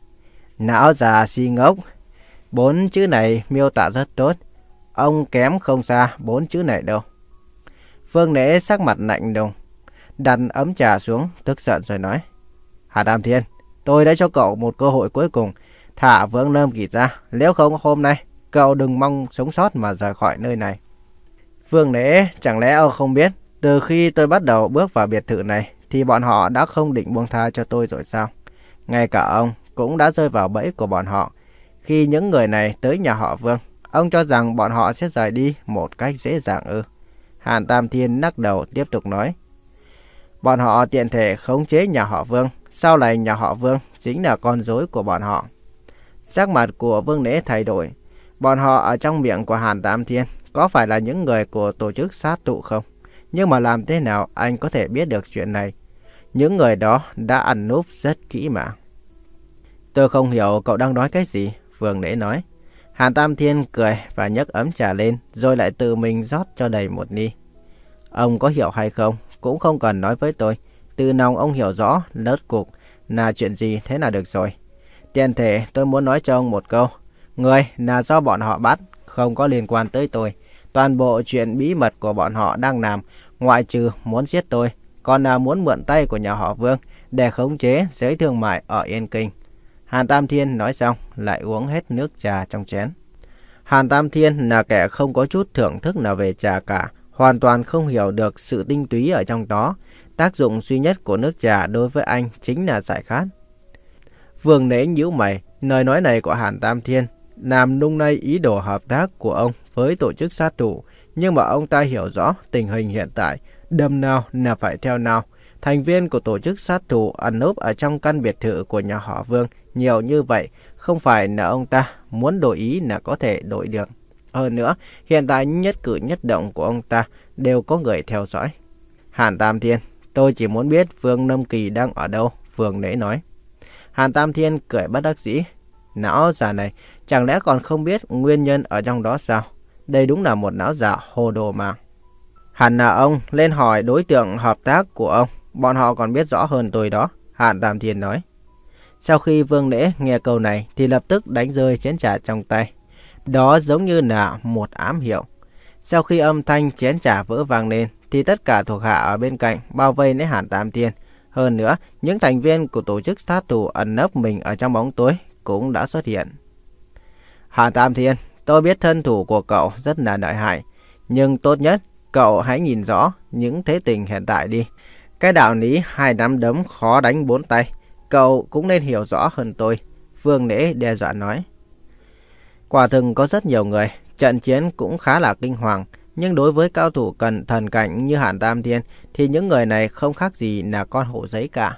Não già si ngốc. Bốn chữ này miêu tả rất tốt. Ông kém không xa bốn chữ này đâu. Vương Lễ sắc mặt lạnh lùng, đặt ấm trà xuống, tức giận rồi nói. Hàn Tam Thiên, tôi đã cho cậu một cơ hội cuối cùng. Thả Vương Lâm Kỳ ra, nếu không hôm nay, cậu đừng mong sống sót mà rời khỏi nơi này. Vương Lễ, chẳng lẽ ông không biết, từ khi tôi bắt đầu bước vào biệt thự này, thì bọn họ đã không định buông tha cho tôi rồi sao? Ngay cả ông cũng đã rơi vào bẫy của bọn họ. Khi những người này tới nhà họ Vương, ông cho rằng bọn họ sẽ rời đi một cách dễ dàng ư? Hàn Tam Thiên lắc đầu tiếp tục nói. Bọn họ tiện thể khống chế nhà họ Vương, sau này nhà họ Vương chính là con rối của bọn họ. Sắc mặt của Vương Lễ thay đổi. Bọn họ ở trong miệng của Hàn Tam Thiên có phải là những người của tổ chức sát thủ không? Nhưng mà làm thế nào anh có thể biết được chuyện này? Những người đó đã ăn núp rất kỹ mà. Tôi không hiểu cậu đang nói cái gì, Vương Lễ nói. Hàn Tam Thiên cười và nhấc ấm trà lên, rồi lại tự mình rót cho đầy một ly. Ông có hiểu hay không, cũng không cần nói với tôi. Từ lòng ông hiểu rõ, lớt cục là chuyện gì thế là được rồi. Tiện thể tôi muốn nói cho ông một câu. Người là do bọn họ bắt, không có liên quan tới tôi. Toàn bộ chuyện bí mật của bọn họ đang làm, ngoại trừ muốn giết tôi, còn là muốn mượn tay của nhà họ Vương để khống chế giới thương mại ở Yên Kinh. Hàn Tam Thiên nói xong, lại uống hết nước trà trong chén. Hàn Tam Thiên là kẻ không có chút thưởng thức nào về trà cả, hoàn toàn không hiểu được sự tinh túy ở trong đó. Tác dụng duy nhất của nước trà đối với anh chính là giải khát. Vương Lễ nhíu mày, lời nói này của Hàn Tam Thiên làm nung nay ý đồ hợp tác của ông với tổ chức sát thủ, nhưng mà ông ta hiểu rõ tình hình hiện tại, đâm nào là phải theo nào. Thành viên của tổ chức sát thủ ẩn núp ở trong căn biệt thự của nhà họ Vương nhiều như vậy, không phải là ông ta muốn đổi ý là có thể đổi được. Hơn nữa, hiện tại nhất cử nhất động của ông ta đều có người theo dõi. Hàn Tam Thiên, tôi chỉ muốn biết Vương Lâm Kỳ đang ở đâu, Vương Lễ nói. Hàn Tam Thiên cười bất đắc dĩ. Não già này, Chẳng lẽ còn không biết nguyên nhân ở trong đó sao? Đây đúng là một não giả hồ đồ mà. Hẳn là ông lên hỏi đối tượng hợp tác của ông. Bọn họ còn biết rõ hơn tôi đó, Hàn Tam Thiên nói. Sau khi Vương Lễ nghe câu này thì lập tức đánh rơi chén trà trong tay. Đó giống như là một ám hiệu. Sau khi âm thanh chén trà vỡ vang lên thì tất cả thuộc hạ ở bên cạnh bao vây lấy Hàn Tam Thiên. Hơn nữa, những thành viên của tổ chức sát thủ ẩn nấp mình ở trong bóng tối cũng đã xuất hiện. Hàn Tam Thiên, tôi biết thân thủ của cậu rất là lợi hại. Nhưng tốt nhất, cậu hãy nhìn rõ những thế tình hiện tại đi. Cái đạo lý hai nắm đấm khó đánh bốn tay, cậu cũng nên hiểu rõ hơn tôi, Vương Lễ đe dọa nói. Quả thực có rất nhiều người, trận chiến cũng khá là kinh hoàng. Nhưng đối với cao thủ cần thần cảnh như Hàn Tam Thiên thì những người này không khác gì là con hổ giấy cả.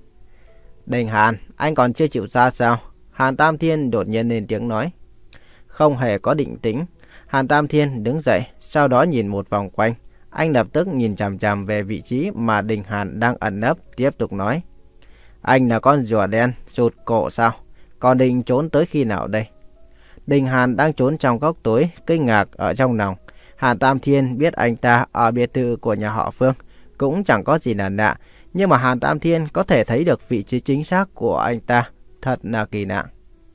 Đình Hàn, anh còn chưa chịu ra sao? Hàn Tam Thiên đột nhiên lên tiếng nói. Không hề có định tĩnh, Hàn Tam Thiên đứng dậy, sau đó nhìn một vòng quanh. Anh lập tức nhìn chằm chằm về vị trí mà Đình Hàn đang ẩn nấp, tiếp tục nói. Anh là con rùa đen, rụt cổ sao? Còn định trốn tới khi nào đây? Đình Hàn đang trốn trong góc tối, kinh ngạc ở trong lòng. Hàn Tam Thiên biết anh ta ở biệt thự của nhà họ Phương, cũng chẳng có gì là lạ. Nhưng mà Hàn Tam Thiên có thể thấy được vị trí chính xác của anh ta, thật là kỳ lạ.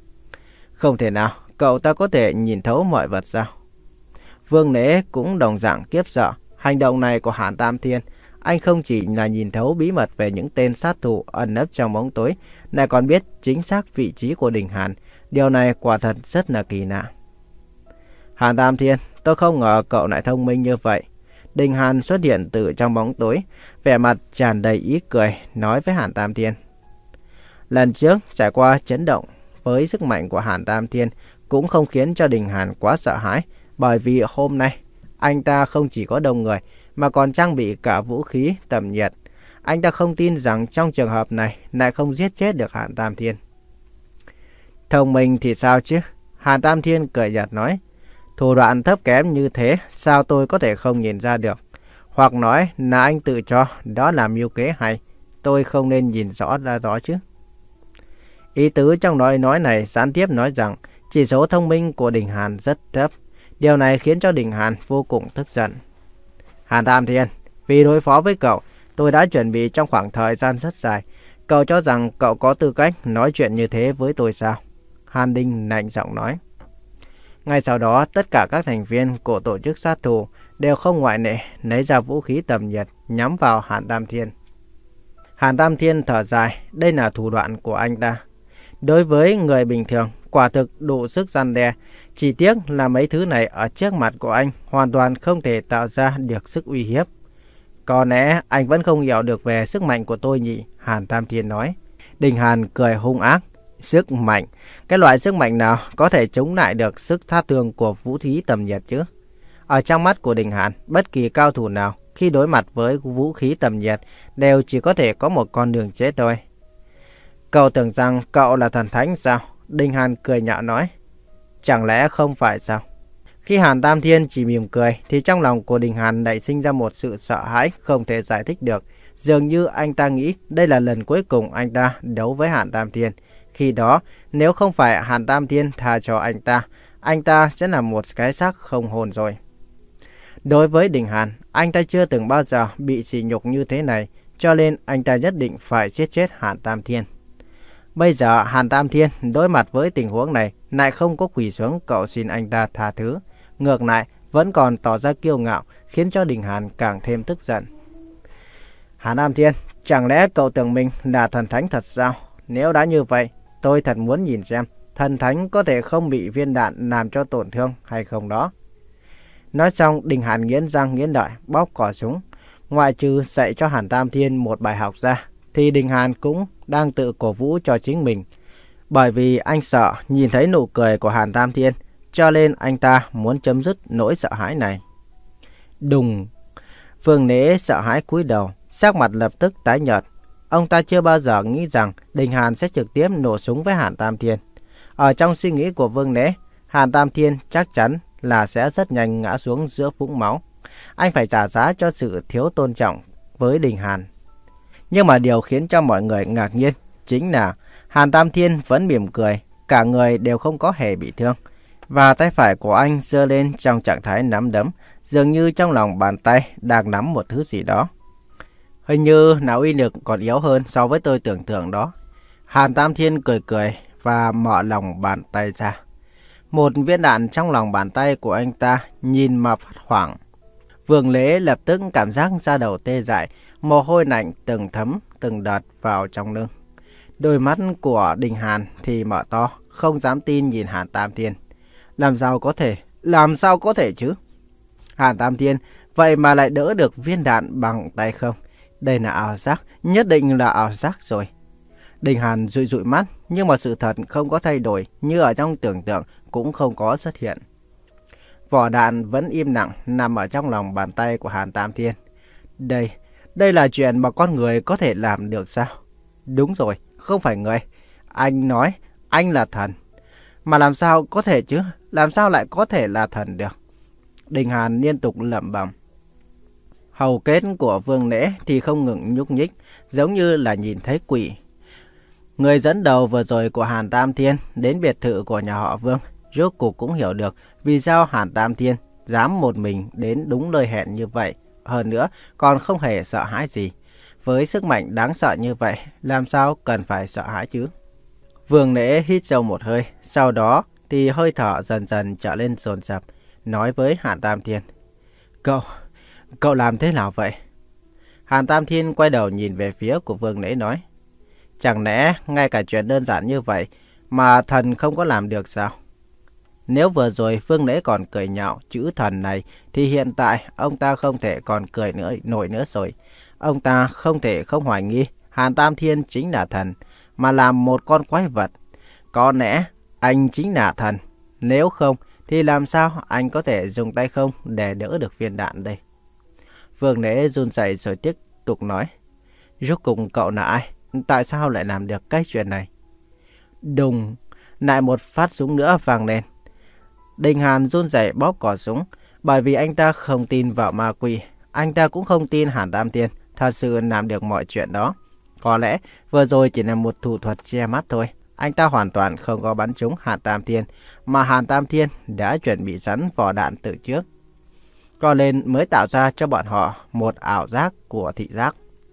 Không thể nào, cậu ta có thể nhìn thấu mọi vật sao? Vương Lễ cũng đồng dạng kiếp sợ. Hành động này của Hàn Tam Thiên, anh không chỉ là nhìn thấu bí mật về những tên sát thủ ẩn nấp trong bóng tối, lại còn biết chính xác vị trí của Đình Hàn. Điều này quả thật rất là kỳ lạ. Hàn Tam Thiên, tôi không ngờ cậu lại thông minh như vậy. Đình Hàn xuất hiện từ trong bóng tối, vẻ mặt tràn đầy ý cười, nói với Hàn Tam Thiên. Lần trước trải qua chấn động với sức mạnh của Hàn Tam Thiên cũng không khiến cho Đình Hàn quá sợ hãi, bởi vì hôm nay anh ta không chỉ có đông người mà còn trang bị cả vũ khí tầm nhiệt. Anh ta không tin rằng trong trường hợp này lại không giết chết được Hàn Tam Thiên. Thông minh thì sao chứ? Hàn Tam Thiên cười nhạt nói. Thủ đoạn thấp kém như thế sao tôi có thể không nhìn ra được? Hoặc nói là anh tự cho đó là mưu kế hay, tôi không nên nhìn rõ ra đó chứ? Ý tứ trong lời nói này gián tiếp nói rằng chỉ số thông minh của Đình Hàn rất thấp. Điều này khiến cho Đình Hàn vô cùng tức giận. Hàn Tam Thiên, vì đối phó với cậu, tôi đã chuẩn bị trong khoảng thời gian rất dài. Cậu cho rằng cậu có tư cách nói chuyện như thế với tôi sao? Hàn Đình lạnh giọng nói. Ngay sau đó, tất cả các thành viên của tổ chức sát thủ đều không ngoại lệ lấy ra vũ khí tầm nhiệt nhắm vào Hàn Tam Thiên. Hàn Tam Thiên thở dài, đây là thủ đoạn của anh ta. Đối với người bình thường, quả thực đủ sức răn đe. Chỉ tiếc là mấy thứ này ở trước mặt của anh hoàn toàn không thể tạo ra được sức uy hiếp. Có lẽ anh vẫn không hiểu được về sức mạnh của tôi nhỉ? Hàn Tam Thiên nói. Đình Hàn cười hung ác. Sức mạnh? Cái loại sức mạnh nào có thể chống lại được sức sát thương của vũ khí tầm nhiệt chứ? Ở trong mắt của Đình Hàn, bất kỳ cao thủ nào khi đối mặt với vũ khí tầm nhiệt đều chỉ có thể có một con đường chết thôi. Cậu tưởng rằng cậu là thần thánh sao? Đình Hàn cười nhạo nói. Chẳng lẽ không phải sao? Khi Hàn Tam Thiên chỉ mỉm cười thì trong lòng của Đình Hàn lại sinh ra một sự sợ hãi không thể giải thích được. Dường như anh ta nghĩ đây là lần cuối cùng anh ta đấu với Hàn Tam Thiên. Khi đó, nếu không phải Hàn Tam Thiên tha cho anh ta, anh ta sẽ là một cái xác không hồn rồi. Đối với Đình Hàn, anh ta chưa từng bao giờ bị sỉ nhục như thế này, cho nên anh ta nhất định phải giết chết Hàn Tam Thiên. Bây giờ Hàn Tam Thiên đối mặt với tình huống này lại không có quỳ xuống cầu xin anh ta tha thứ. Ngược lại, vẫn còn tỏ ra kiêu ngạo, khiến cho Đình Hàn càng thêm tức giận. Hàn Tam Thiên, chẳng lẽ cậu tưởng mình là thần thánh thật sao? Nếu đã như vậy, tôi thật muốn nhìn xem thần thánh có thể không bị viên đạn làm cho tổn thương hay không đó. Nói xong, Đình Hàn nghiến răng nghiến lợi, bóp cò súng. Ngoại trừ dạy cho Hàn Tam Thiên một bài học ra, thì Đình Hàn cũng đang tự cổ vũ cho chính mình. Bởi vì anh sợ nhìn thấy nụ cười của Hàn Tam Thiên, cho nên anh ta muốn chấm dứt nỗi sợ hãi này. Đùng! Vương Lễ sợ hãi cúi đầu, sắc mặt lập tức tái nhợt. Ông ta chưa bao giờ nghĩ rằng Đình Hàn sẽ trực tiếp nổ súng với Hàn Tam Thiên. Ở trong suy nghĩ của Vương Lễ, Hàn Tam Thiên chắc chắn là sẽ rất nhanh ngã xuống giữa vũng máu. Anh phải trả giá cho sự thiếu tôn trọng với Đình Hàn. Nhưng mà điều khiến cho mọi người ngạc nhiên chính là Hàn Tam Thiên vẫn mỉm cười. cả người đều không có hề bị thương. Và tay phải của anh giơ lên trong trạng thái nắm đấm, dường như trong lòng bàn tay đang nắm một thứ gì đó. Hình như là uy lực còn yếu hơn so với tôi tưởng tượng đó. Hàn Tam Thiên cười cười và mở lòng bàn tay ra. Một viên đạn trong lòng bàn tay của anh ta nhìn mà phát hoảng. Vương Lễ lập tức cảm giác da đầu tê dại, mồ hôi lạnh từng thấm từng đợt vào trong lưng. Đôi mắt của Đình Hàn thì mở to, không dám tin nhìn Hàn Tam Thiên. Làm sao có thể, làm sao có thể chứ? Hàn Tam Thiên vậy mà lại đỡ được viên đạn bằng tay không? Đây là ảo giác, nhất định là ảo giác rồi. Đình Hàn dụi dụi mắt, nhưng mà sự thật không có thay đổi, như ở trong tưởng tượng cũng không có xuất hiện. Vỏ đạn vẫn im lặng nằm ở trong lòng bàn tay của Hàn Tam Thiên. Đây, đây là chuyện mà con người có thể làm được sao? Đúng rồi, không phải người. Anh nói, anh là thần. Mà làm sao có thể chứ? Làm sao lại có thể là thần được? Đình Hàn liên tục lẩm bẩm. Hầu kết của Vương Lễ thì không ngừng nhúc nhích, giống như là nhìn thấy quỷ. Người dẫn đầu vừa rồi của Hàn Tam Thiên đến biệt thự của nhà họ Vương, rốt cuộc cũng hiểu được vì sao Hàn Tam Thiên dám một mình đến đúng nơi hẹn như vậy. Hơn nữa, còn không hề sợ hãi gì. Với sức mạnh đáng sợ như vậy, làm sao cần phải sợ hãi chứ? Vương Lễ hít sâu một hơi, sau đó thì hơi thở dần dần trở lên dồn dập, nói với Hàn Tam Thiên. Cậu, cậu làm thế nào vậy? Hàn Tam Thiên quay đầu nhìn về phía của Vương Lễ nói. Chẳng lẽ ngay cả chuyện đơn giản như vậy mà thần không có làm được sao? Nếu vừa rồi Vương Lễ còn cười nhạo chữ thần này thì hiện tại ông ta không thể còn cười nữa nổi nữa rồi. Ông ta không thể không hoài nghi Hàn Tam Thiên chính là thần, mà là một con quái vật. Có lẽ anh chính là thần. Nếu không thì làm sao anh có thể dùng tay không để đỡ được viên đạn đây? Vương Lễ run rẩy rồi tiếp tục nói. Rốt cuộc cậu là ai? Tại sao lại làm được cái chuyện này? Đùng, lại một phát súng nữa vang lên. Đình Hàn run rẩy bóp cò súng, bởi vì anh ta không tin vào ma quỷ. Anh ta cũng không tin Hàn Tam Thiên thật sự làm được mọi chuyện đó. Có lẽ vừa rồi chỉ là một thủ thuật che mắt thôi. Anh ta hoàn toàn không có bắn trúng Hàn Tam Thiên, mà Hàn Tam Thiên đã chuẩn bị sẵn vỏ đạn từ trước. Cho nên mới tạo ra cho bọn họ một ảo giác của thị giác.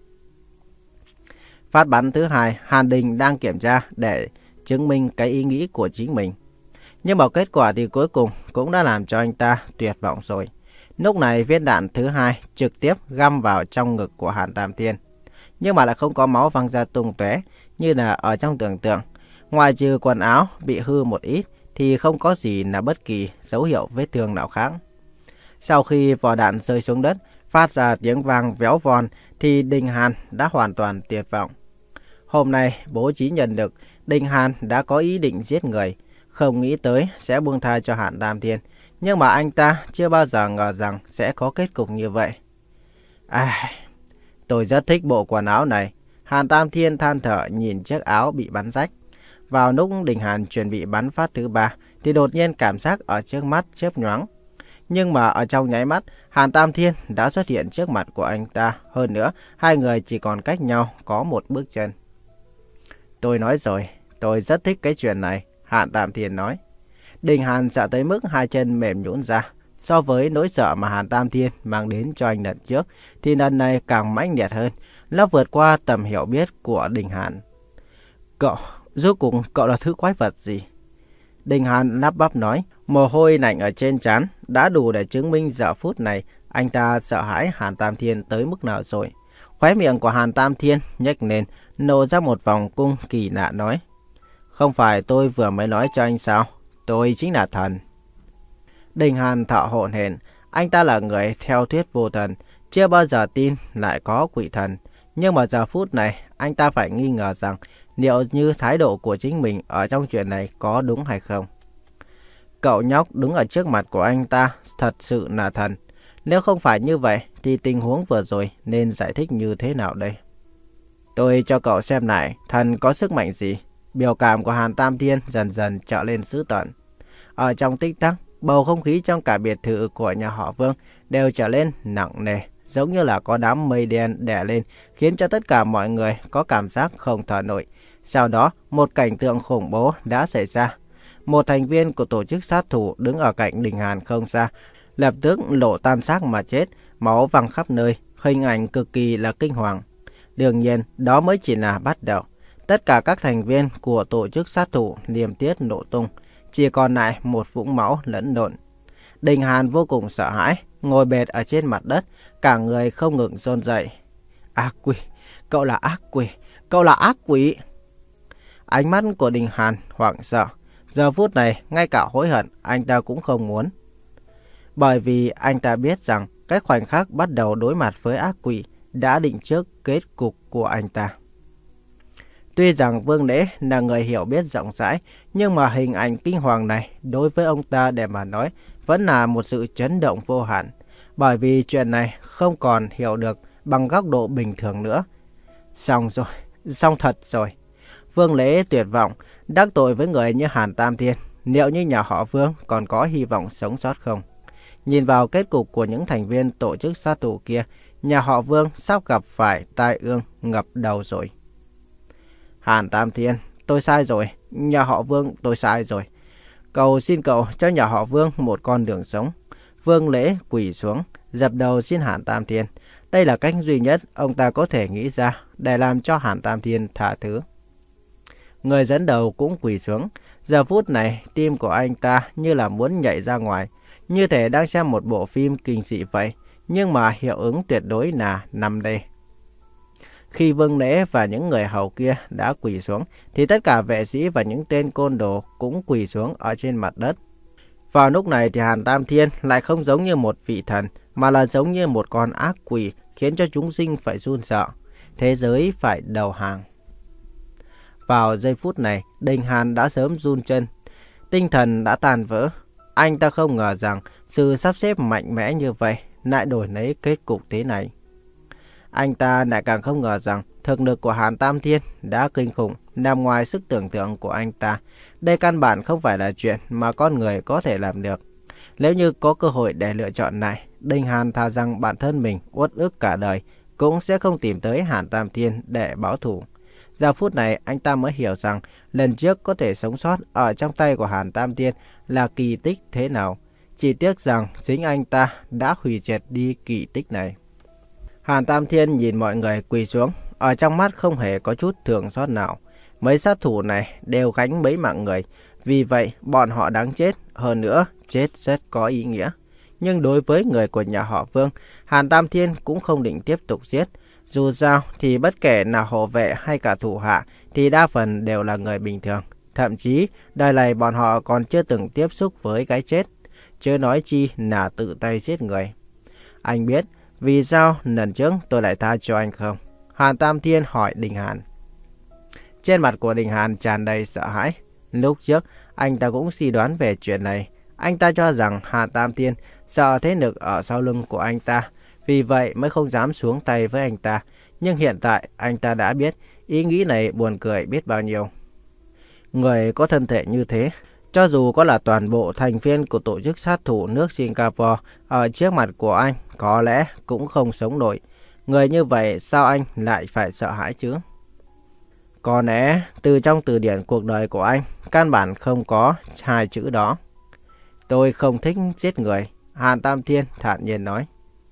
Phát bắn thứ hai, Hàn Đình đang kiểm tra để chứng minh cái ý nghĩ của chính mình. Nhưng mà kết quả thì cuối cùng cũng đã làm cho anh ta tuyệt vọng rồi. Lúc này viên đạn thứ hai trực tiếp găm vào trong ngực của Hàn Tam Thiên. Nhưng mà lại không có máu văng ra tung tóe như là ở trong tưởng tượng. Ngoài trừ quần áo bị hư một ít thì không có gì là bất kỳ dấu hiệu vết thương nào khác. Sau khi vỏ đạn rơi xuống đất, phát ra tiếng vang véo von thì Đình Hàn đã hoàn toàn tuyệt vọng. Hôm nay bố trí nhân lực, Đình Hàn đã có ý định giết người, không nghĩ tới sẽ buông tha cho Hàn Tam Thiên. Nhưng mà anh ta chưa bao giờ ngờ rằng sẽ có kết cục như vậy. À, tôi rất thích bộ quần áo này. Hàn Tam Thiên than thở nhìn chiếc áo bị bắn rách. Vào lúc Đình Hàn chuẩn bị bắn phát thứ ba thì đột nhiên cảm giác ở trước mắt chớp nhoáng. Nhưng mà ở trong nháy mắt, Hàn Tam Thiên đã xuất hiện trước mặt của anh ta. Hơn nữa, hai người chỉ còn cách nhau có một bước chân. Tôi nói rồi, tôi rất thích cái chuyện này, Hàn Tam Thiên nói. Đình Hàn sợ tới mức hai chân mềm nhũn ra. So với nỗi sợ mà Hàn Tam Thiên mang đến cho anh lần trước, thì lần này càng mãnh liệt hơn. Nó vượt qua tầm hiểu biết của Đình Hàn. Cậu, rốt cuộc cậu là thứ quái vật gì? Đình Hàn lắp bắp nói, mồ hôi lạnh ở trên trán đã đủ để chứng minh giờ phút này anh ta sợ hãi Hàn Tam Thiên tới mức nào rồi. Khóe miệng của Hàn Tam Thiên nhếch lên, nổ ra một vòng cung kỳ lạ nói. Không phải tôi vừa mới nói cho anh sao? Tôi chính là thần. Đình Hàn thở hổn hển, anh ta là người theo thuyết vô thần, chưa bao giờ tin lại có quỷ thần. Nhưng mà giờ phút này, anh ta phải nghi ngờ rằng liệu như thái độ của chính mình ở trong chuyện này có đúng hay không. Cậu nhóc đứng ở trước mặt của anh ta thật sự là thần. Nếu không phải như vậy thì tình huống vừa rồi nên giải thích như thế nào đây? Tôi cho cậu xem lại thần có sức mạnh gì. Biểu cảm của Hàn Tam Thiên dần dần trở lên dữ tợn. Ở trong tích tắc, bầu không khí trong cả biệt thự của nhà họ Vương đều trở lên nặng nề, giống như là có đám mây đen đè lên, khiến cho tất cả mọi người có cảm giác không thở nổi. Sau đó, một cảnh tượng khủng bố đã xảy ra. Một thành viên của tổ chức sát thủ đứng ở cạnh Đình Hàn không xa, lập tức lộ tan xác mà chết, máu văng khắp nơi, hình ảnh cực kỳ là kinh hoàng. Đương nhiên, đó mới chỉ là bắt đầu. Tất cả các thành viên của tổ chức sát thủ liêm tiết nổ tung, chỉ còn lại một vũng máu lẫn lộn. Đình Hàn vô cùng sợ hãi, ngồi bệt ở trên mặt đất, cả người không ngừng run rẩy. Ác quỷ, cậu là ác quỷ, cậu là ác quỷ. Ánh mắt của Đình Hàn hoảng sợ. Giờ phút này, ngay cả hối hận anh ta cũng không muốn. Bởi vì anh ta biết rằng cái khoảnh khắc bắt đầu đối mặt với ác quỷ đã định trước kết cục của anh ta. Tuy rằng Vương Lễ là người hiểu biết rộng rãi, nhưng mà hình ảnh kinh hoàng này đối với ông ta để mà nói vẫn là một sự chấn động vô hạn. Bởi vì chuyện này không còn hiểu được bằng góc độ bình thường nữa. Xong rồi, xong thật rồi. Vương Lễ tuyệt vọng, đắc tội với người như Hàn Tam Thiên. Liệu như nhà họ Vương còn có hy vọng sống sót không? Nhìn vào kết cục của những thành viên tổ chức sát thủ kia, nhà họ Vương sắp gặp phải tai ương ngập đầu rồi. Hàn Tam Thiên, tôi sai rồi. Nhà họ Vương, tôi sai rồi. Cầu xin cậu cho nhà họ Vương một con đường sống. Vương Lễ quỳ xuống, dập đầu xin Hàn Tam Thiên. Đây là cách duy nhất ông ta có thể nghĩ ra để làm cho Hàn Tam Thiên tha thứ. Người dẫn đầu cũng quỳ xuống. Giờ phút này, tim của anh ta như là muốn nhảy ra ngoài, như thể đang xem một bộ phim kinh dị vậy. Nhưng mà hiệu ứng tuyệt đối là nằm đây. Khi Vương Lễ và những người hầu kia đã quỳ xuống, thì tất cả vệ sĩ và những tên côn đồ cũng quỳ xuống ở trên mặt đất. Vào lúc này thì Hàn Tam Thiên lại không giống như một vị thần, mà là giống như một con ác quỷ, khiến cho chúng sinh phải run sợ. Thế giới phải đầu hàng. Vào giây phút này, Đình Hàn đã sớm run chân. Tinh thần đã tàn vỡ. Anh ta không ngờ rằng sự sắp xếp mạnh mẽ như vậy lại đổi lấy kết cục thế này. Anh ta lại càng không ngờ rằng thực lực của Hàn Tam Thiên đã kinh khủng, nằm ngoài sức tưởng tượng của anh ta. Đây căn bản không phải là chuyện mà con người có thể làm được. Nếu như có cơ hội để lựa chọn này, Đình Hàn thà rằng bản thân mình uất ức cả đời, cũng sẽ không tìm tới Hàn Tam Thiên để báo thù. Giờ phút này anh ta mới hiểu rằng lần trước có thể sống sót ở trong tay của Hàn Tam Thiên là kỳ tích thế nào. Chỉ tiếc rằng chính anh ta đã hủy diệt đi kỳ tích này. Hàn Tam Thiên nhìn mọi người quỳ xuống, ở trong mắt không hề có chút thương xót nào. Mấy sát thủ này đều gánh mấy mạng người, vì vậy bọn họ đáng chết, hơn nữa chết rất có ý nghĩa. Nhưng đối với người của nhà họ Vương, Hàn Tam Thiên cũng không định tiếp tục giết. Dù sao thì bất kể là hộ vệ hay cả thủ hạ thì đa phần đều là người bình thường. Thậm chí đời này bọn họ còn chưa từng tiếp xúc với cái chết, chứ nói chi là tự tay giết người. Anh biết vì sao lần trước tôi lại tha cho anh không? Hàn Tam Thiên hỏi Đình Hàn. Trên mặt của Đình Hàn tràn đầy sợ hãi. Lúc trước anh ta cũng suy đoán về chuyện này. Anh ta cho rằng Hàn Tam Thiên sợ thế lực ở sau lưng của anh ta, vì vậy mới không dám xuống tay với anh ta. Nhưng hiện tại anh ta đã biết ý nghĩ này buồn cười biết bao nhiêu. Người có thân thể như thế, cho dù có là toàn bộ thành viên của tổ chức sát thủ nước Singapore ở trước mặt của anh, có lẽ cũng không sống nổi. Người như vậy sao anh lại phải sợ hãi chứ? Có lẽ từ trong từ điển cuộc đời của anh, căn bản không có hai chữ đó. Tôi không thích giết người, Hàn Tam Thiên thản nhiên nói.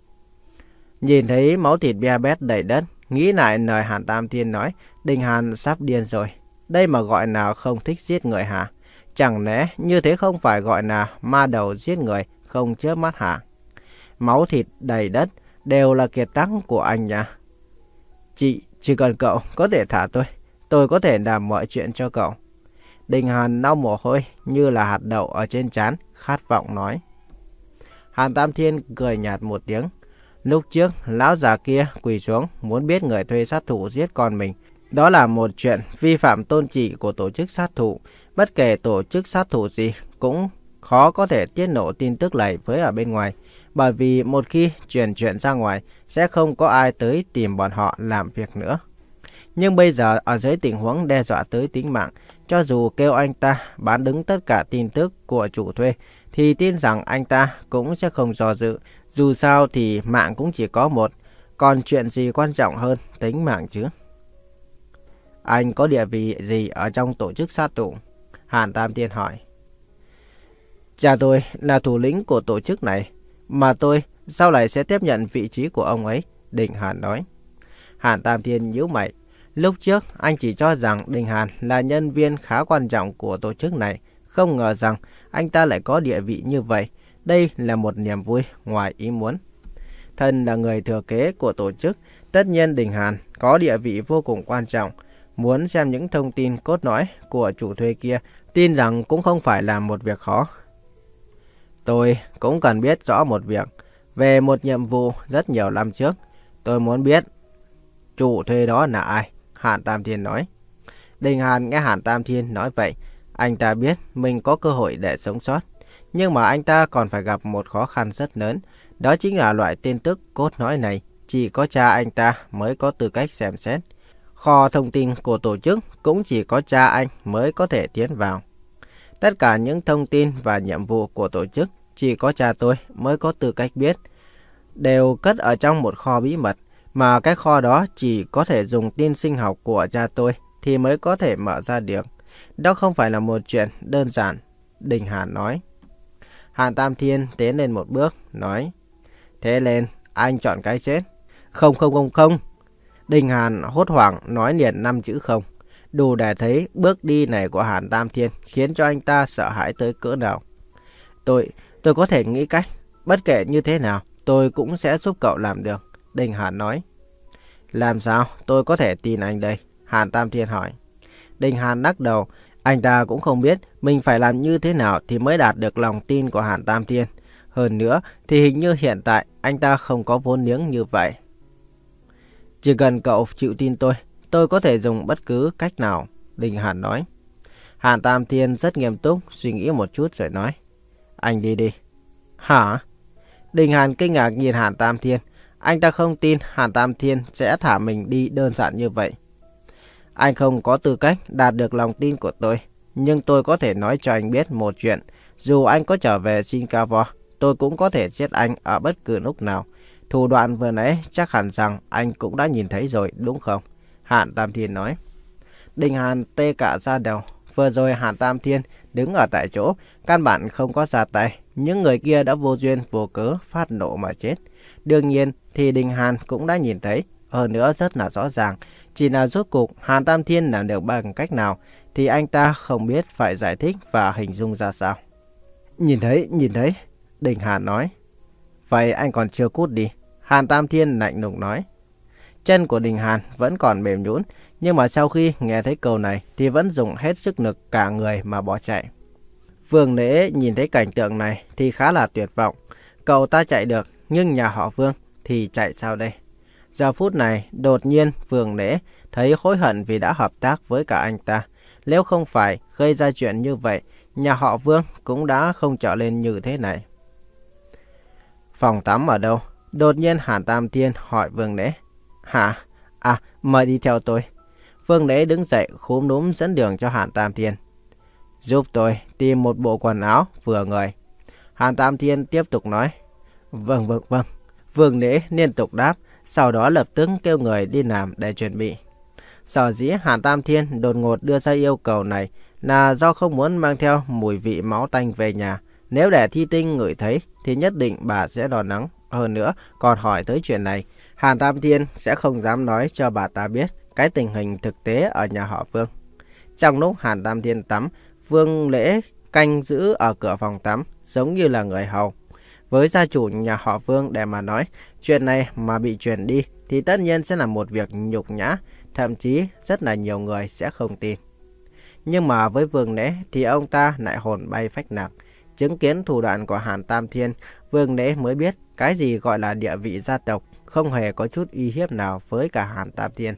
Nhìn thấy máu thịt be bét đầy đất, nghĩ lại lời Hàn Tam Thiên nói, Đình Hàn sắp điên rồi. Đây mà gọi nào không thích giết người hả? Chẳng lẽ như thế không phải gọi là ma đầu giết người không chớp mắt hả? Máu thịt đầy đất đều là kiệt tác của anh nha. Chị, chỉ cần cậu có thể thả tôi, tôi có thể làm mọi chuyện cho cậu. Đình Hàn lau mồ hôi như là hạt đậu ở trên trán, khát vọng nói. Hàn Tam Thiên cười nhạt một tiếng. Lúc trước, lão già kia quỳ xuống muốn biết người thuê sát thủ giết con mình. Đó là một chuyện vi phạm tôn trị của tổ chức sát thủ. Bất kể tổ chức sát thủ gì cũng khó có thể tiết lộ tin tức này với ở bên ngoài. Bởi vì một khi truyền chuyện ra ngoài, sẽ không có ai tới tìm bọn họ làm việc nữa. Nhưng bây giờ ở dưới tình huống đe dọa tới tính mạng, cho dù kêu anh ta bán đứng tất cả tin tức của chủ thuê, thì tin rằng anh ta cũng sẽ không do dự. Dù sao thì mạng cũng chỉ có một, còn chuyện gì quan trọng hơn tính mạng chứ? Anh có địa vị gì ở trong tổ chức sát thủ? Hàn Tam Thiên hỏi. Cha tôi là thủ lĩnh của tổ chức này, mà tôi sau này sẽ tiếp nhận vị trí của ông ấy, Đình Hàn nói. Hàn Tam Thiên nhíu mày. Lúc trước, anh chỉ cho rằng Đình Hàn là nhân viên khá quan trọng của tổ chức này. Không ngờ rằng anh ta lại có địa vị như vậy. Đây là một niềm vui ngoài ý muốn. Thân là người thừa kế của tổ chức, tất nhiên Đình Hàn có địa vị vô cùng quan trọng. Muốn xem những thông tin cốt lõi của chủ thuê kia, tin rằng cũng không phải là một việc khó. Tôi cũng cần biết rõ một việc. Về một nhiệm vụ rất nhiều năm trước, tôi muốn biết chủ thuê đó là ai, Hàn Tam Thiên nói. Đình Hàn nghe Hàn Tam Thiên nói vậy, anh ta biết mình có cơ hội để sống sót. Nhưng mà anh ta còn phải gặp một khó khăn rất lớn. Đó chính là loại tin tức cốt lõi này chỉ có cha anh ta mới có tư cách xem xét. Kho thông tin của tổ chức cũng chỉ có cha anh mới có thể tiến vào. Tất cả những thông tin và nhiệm vụ của tổ chức chỉ có cha tôi mới có tư cách biết. Đều cất ở trong một kho bí mật, mà cái kho đó chỉ có thể dùng tin sinh học của cha tôi thì mới có thể mở ra được. Đó không phải là một chuyện đơn giản, Đình Hàn nói. Hàn Tam Thiên tiến lên một bước, nói. Thế nên, anh chọn cái chết. Không không không không. Đình Hàn hốt hoảng nói liền năm chữ không. Đủ để thấy bước đi này của Hàn Tam Thiên khiến cho anh ta sợ hãi tới cỡ nào. Tôi, tôi có thể nghĩ cách. Bất kể như thế nào, tôi cũng sẽ giúp cậu làm được, Đình Hàn nói. Làm sao tôi có thể tin anh đây? Hàn Tam Thiên hỏi. Đình Hàn lắc đầu. Anh ta cũng không biết mình phải làm như thế nào thì mới đạt được lòng tin của Hàn Tam Thiên. Hơn nữa thì hình như hiện tại anh ta không có vốn liếng như vậy. Chỉ cần cậu chịu tin tôi, tôi có thể dùng bất cứ cách nào, Đình Hàn nói. Hàn Tam Thiên rất nghiêm túc, suy nghĩ một chút rồi nói. Anh đi đi. Hả? Đình Hàn kinh ngạc nhìn Hàn Tam Thiên. Anh ta không tin Hàn Tam Thiên sẽ thả mình đi đơn giản như vậy. Anh không có tư cách đạt được lòng tin của tôi. Nhưng tôi có thể nói cho anh biết một chuyện. Dù anh có trở về Singapore, tôi cũng có thể giết anh ở bất cứ lúc nào. Thủ đoạn vừa nãy chắc hẳn rằng anh cũng đã nhìn thấy rồi, đúng không? Hàn Tam Thiên nói. Đình Hàn tê cả da đầu. Vừa rồi Hàn Tam Thiên đứng ở tại chỗ, căn bản không có ra tay. Những người kia đã vô duyên vô cớ phát nộ mà chết. Đương nhiên thì Đình Hàn cũng đã nhìn thấy. Hơn nữa rất là rõ ràng. Chỉ là rốt cuộc Hàn Tam Thiên làm được bằng cách nào thì anh ta không biết phải giải thích và hình dung ra sao. Nhìn thấy, nhìn thấy, Đình Hàn nói. Vậy anh còn chưa cút đi, Hàn Tam Thiên lạnh lùng nói. Chân của Đình Hàn vẫn còn mềm nhũn, nhưng mà sau khi nghe thấy câu này thì vẫn dùng hết sức lực cả người mà bỏ chạy. Vương Lễ nhìn thấy cảnh tượng này thì khá là tuyệt vọng. Cậu ta chạy được, nhưng nhà họ Vương thì chạy sao đây? Giờ phút này, đột nhiên Vương Lễ thấy hối hận vì đã hợp tác với cả anh ta. Nếu không phải gây ra chuyện như vậy, nhà họ Vương cũng đã không trở lên như thế này. Phòng tắm ở đâu? Đột nhiên Hàn Tam Thiên hỏi Vương Lễ. Hả? À, mời đi theo tôi. Vương Lễ đứng dậy khúm núm dẫn đường cho Hàn Tam Thiên. Giúp tôi tìm một bộ quần áo vừa người. Hàn Tam Thiên tiếp tục nói. Vâng, vâng, vâng. Vương Lễ liên tục đáp, sau đó lập tức kêu người đi làm để chuẩn bị. Sở dĩ Hàn Tam Thiên đột ngột đưa ra yêu cầu này là do không muốn mang theo mùi vị máu tanh về nhà. Nếu để Thi Tinh ngửi thấy thì nhất định bà sẽ lo lắng. Hơn nữa, còn hỏi tới chuyện này, Hàn Tam Thiên sẽ không dám nói cho bà ta biết cái tình hình thực tế ở nhà họ Vương. Trong lúc Hàn Tam Thiên tắm, Vương Lễ canh giữ ở cửa phòng tắm, giống như là người hầu. Với gia chủ nhà họ Vương để mà nói, chuyện này mà bị truyền đi thì tất nhiên sẽ là một việc nhục nhã, thậm chí rất là nhiều người sẽ không tin. Nhưng mà với Vương Lễ thì ông ta lại hồn bay phách lạc. Chứng kiến thủ đoạn của Hàn Tam Thiên, Vương Lễ mới biết cái gì gọi là địa vị gia tộc, không hề có chút uy hiếp nào với cả Hàn Tam Thiên.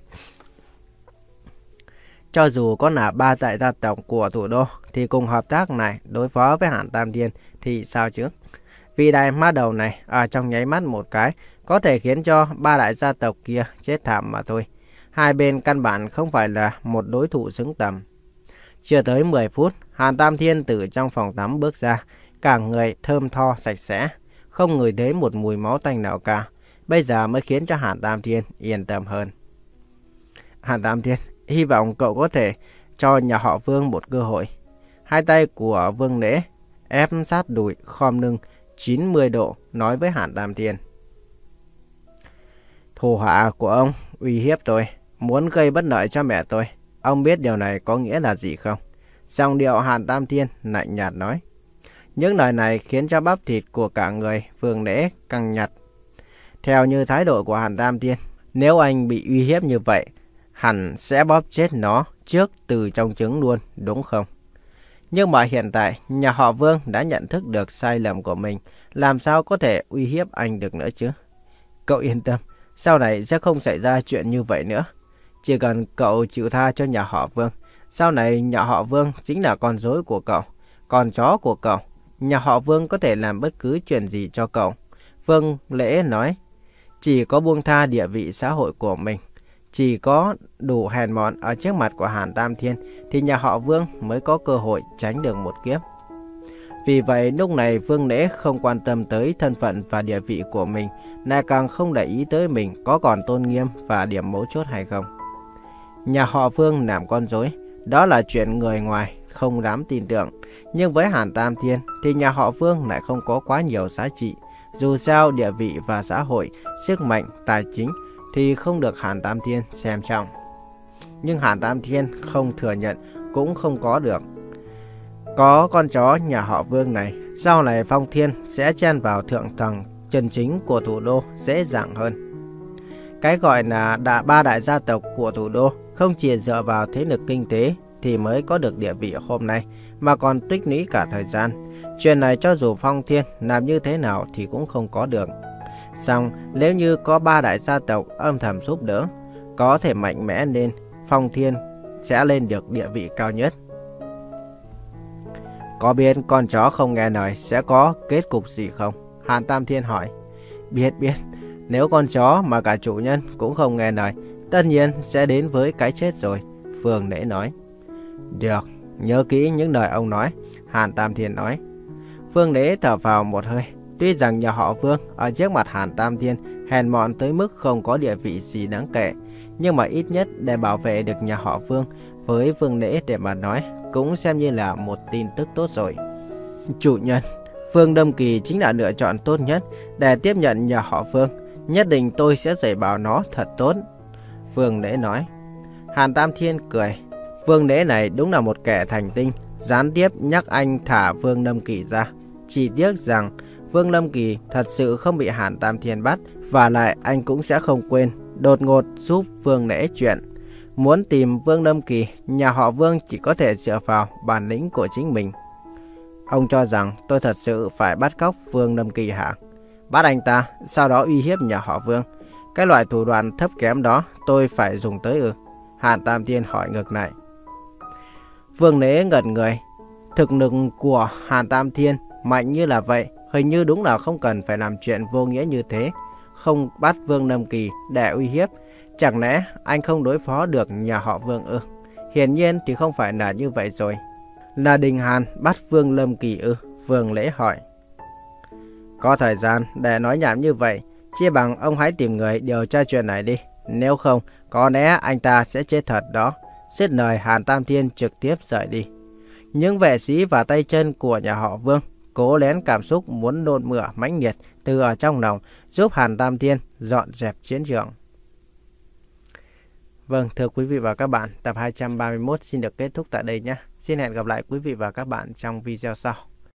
Cho dù có là ba đại gia tộc của thủ đô thì cùng hợp tác này đối phó với Hàn Tam Thiên thì sao chứ? Vì đại ma đầu này ở trong nháy mắt một cái có thể khiến cho ba đại gia tộc kia chết thảm mà thôi. Hai bên căn bản không phải là một đối thủ xứng tầm. Chưa tới mười phút, Hàn Tam Thiên từ trong phòng tắm bước ra, cả người thơm tho sạch sẽ, không ngửi thấy một mùi máu tanh nào cả. Bây giờ mới khiến cho Hàn Tam Thiên yên tâm hơn. Hàn Tam Thiên, hy vọng cậu có thể cho nhà họ Vương một cơ hội. Hai tay của Vương Lễ ép sát đùi, khom lưng chín mươi độ, nói với Hàn Tam Thiên. Thủ hạ của ông uy hiếp tôi, muốn gây bất lợi cho mẹ tôi. Ông biết điều này có nghĩa là gì không? Giọng điệu Hàn Tam Thiên lạnh nhạt nói. Những lời này khiến cho bắp thịt của cả người Vương Lễ căng nhặt. Theo như thái độ của Hàn Tam Thiên, nếu anh bị uy hiếp như vậy, hẳn sẽ bóp chết nó trước từ trong trứng luôn, đúng không? Nhưng mà hiện tại, nhà họ Vương đã nhận thức được sai lầm của mình, làm sao có thể uy hiếp anh được nữa chứ? Cậu yên tâm, sau này sẽ không xảy ra chuyện như vậy nữa. Chỉ cần cậu chịu tha cho nhà họ Vương, sau này nhà họ Vương chính là con rối của cậu, con chó của cậu. Nhà họ Vương có thể làm bất cứ chuyện gì cho cậu. Vương Lễ nói, chỉ có buông tha địa vị xã hội của mình, chỉ có đủ hèn mọn ở trước mặt của Hàn Tam Thiên thì nhà họ Vương mới có cơ hội tránh được một kiếp. Vì vậy lúc này Vương Lễ không quan tâm tới thân phận và địa vị của mình, lại càng không để ý tới mình có còn tôn nghiêm và điểm mấu chốt hay không. Nhà họ Vương làm con rối, đó là chuyện người ngoài không dám tin tưởng. Nhưng với Hàn Tam Thiên thì nhà họ Vương lại không có quá nhiều giá trị. Dù sao địa vị và xã hội, sức mạnh, tài chính thì không được Hàn Tam Thiên xem trọng. Nhưng Hàn Tam Thiên không thừa nhận cũng không có được. Có con chó nhà họ Vương này, sau này Phong Thiên sẽ chen vào thượng tầng chân chính của thủ đô dễ dàng hơn. Cái gọi là đà ba đại gia tộc của thủ đô không chỉ dựa vào thế lực kinh tế thì mới có được địa vị hôm nay, mà còn tích lũy cả thời gian. Chuyện này cho dù Phong Thiên làm như thế nào thì cũng không có được. Song nếu như có ba đại gia tộc âm thầm giúp đỡ, có thể mạnh mẽ lên, Phong Thiên sẽ lên được địa vị cao nhất. Có biết con chó không nghe lời sẽ có kết cục gì không? Hàn Tam Thiên hỏi. Biết biết, nếu con chó mà cả chủ nhân cũng không nghe lời, tất nhiên sẽ đến với cái chết rồi, Vương Lễ nói. Được, nhớ kỹ những lời ông nói, Hàn Tam Thiên nói. Vương Lễ thở vào một hơi. Tuy rằng nhà họ Vương ở trước mặt Hàn Tam Thiên hèn mọn tới mức không có địa vị gì đáng kể, nhưng mà ít nhất để bảo vệ được nhà họ Vương, với Vương Lễ để mà nói cũng xem như là một tin tức tốt rồi. Chủ nhân, Vương Lâm Kỳ chính là lựa chọn tốt nhất để tiếp nhận nhà họ Vương. Nhất định tôi sẽ dạy bảo nó thật tốt, Vương Lễ nói. Hàn Tam Thiên cười. Vương Lễ này đúng là một kẻ thành tinh, gián tiếp nhắc anh thả Vương Lâm Kỳ ra. Chỉ tiếc rằng Vương Lâm Kỳ thật sự không bị Hàn Tam Thiên bắt, và lại anh cũng sẽ không quên đột ngột giúp Vương Lễ chuyện. Muốn tìm Vương Lâm Kỳ, nhà họ Vương chỉ có thể dựa vào bản lĩnh của chính mình. Ông cho rằng tôi thật sự phải bắt cóc Vương Lâm Kỳ hả? Bắt anh ta, sau đó uy hiếp nhà họ Vương. Cái loại thủ đoạn thấp kém đó tôi phải dùng tới ư? Hàn Tam Thiên hỏi ngược lại. Vương Lễ ngẩn người. Thực lực của Hàn Tam Thiên mạnh như là vậy, hình như đúng là không cần phải làm chuyện vô nghĩa như thế. Không bắt Vương Lâm Kỳ để uy hiếp, chẳng lẽ anh không đối phó được nhà họ Vương ư? Hiển nhiên thì không phải là như vậy rồi. Là Đình Hàn bắt Vương Lâm Kỳ ư? Vương Lễ hỏi. Có thời gian để nói nhảm như vậy, chia bằng ông hãy tìm người điều tra chuyện này đi. Nếu không, có lẽ anh ta sẽ chết thật đó. Dứt lời, Hàn Tam Thiên trực tiếp rời đi. Những vệ sĩ và tay chân của nhà họ Vương cố nén cảm xúc muốn nôn mửa mãnh liệt từ ở trong lòng, giúp Hàn Tam Thiên dọn dẹp chiến trường. Vâng, thưa quý vị và các bạn, tập hai trăm ba mươi mốt xin được kết thúc tại đây nhé. Xin hẹn gặp lại quý vị và các bạn trong video sau.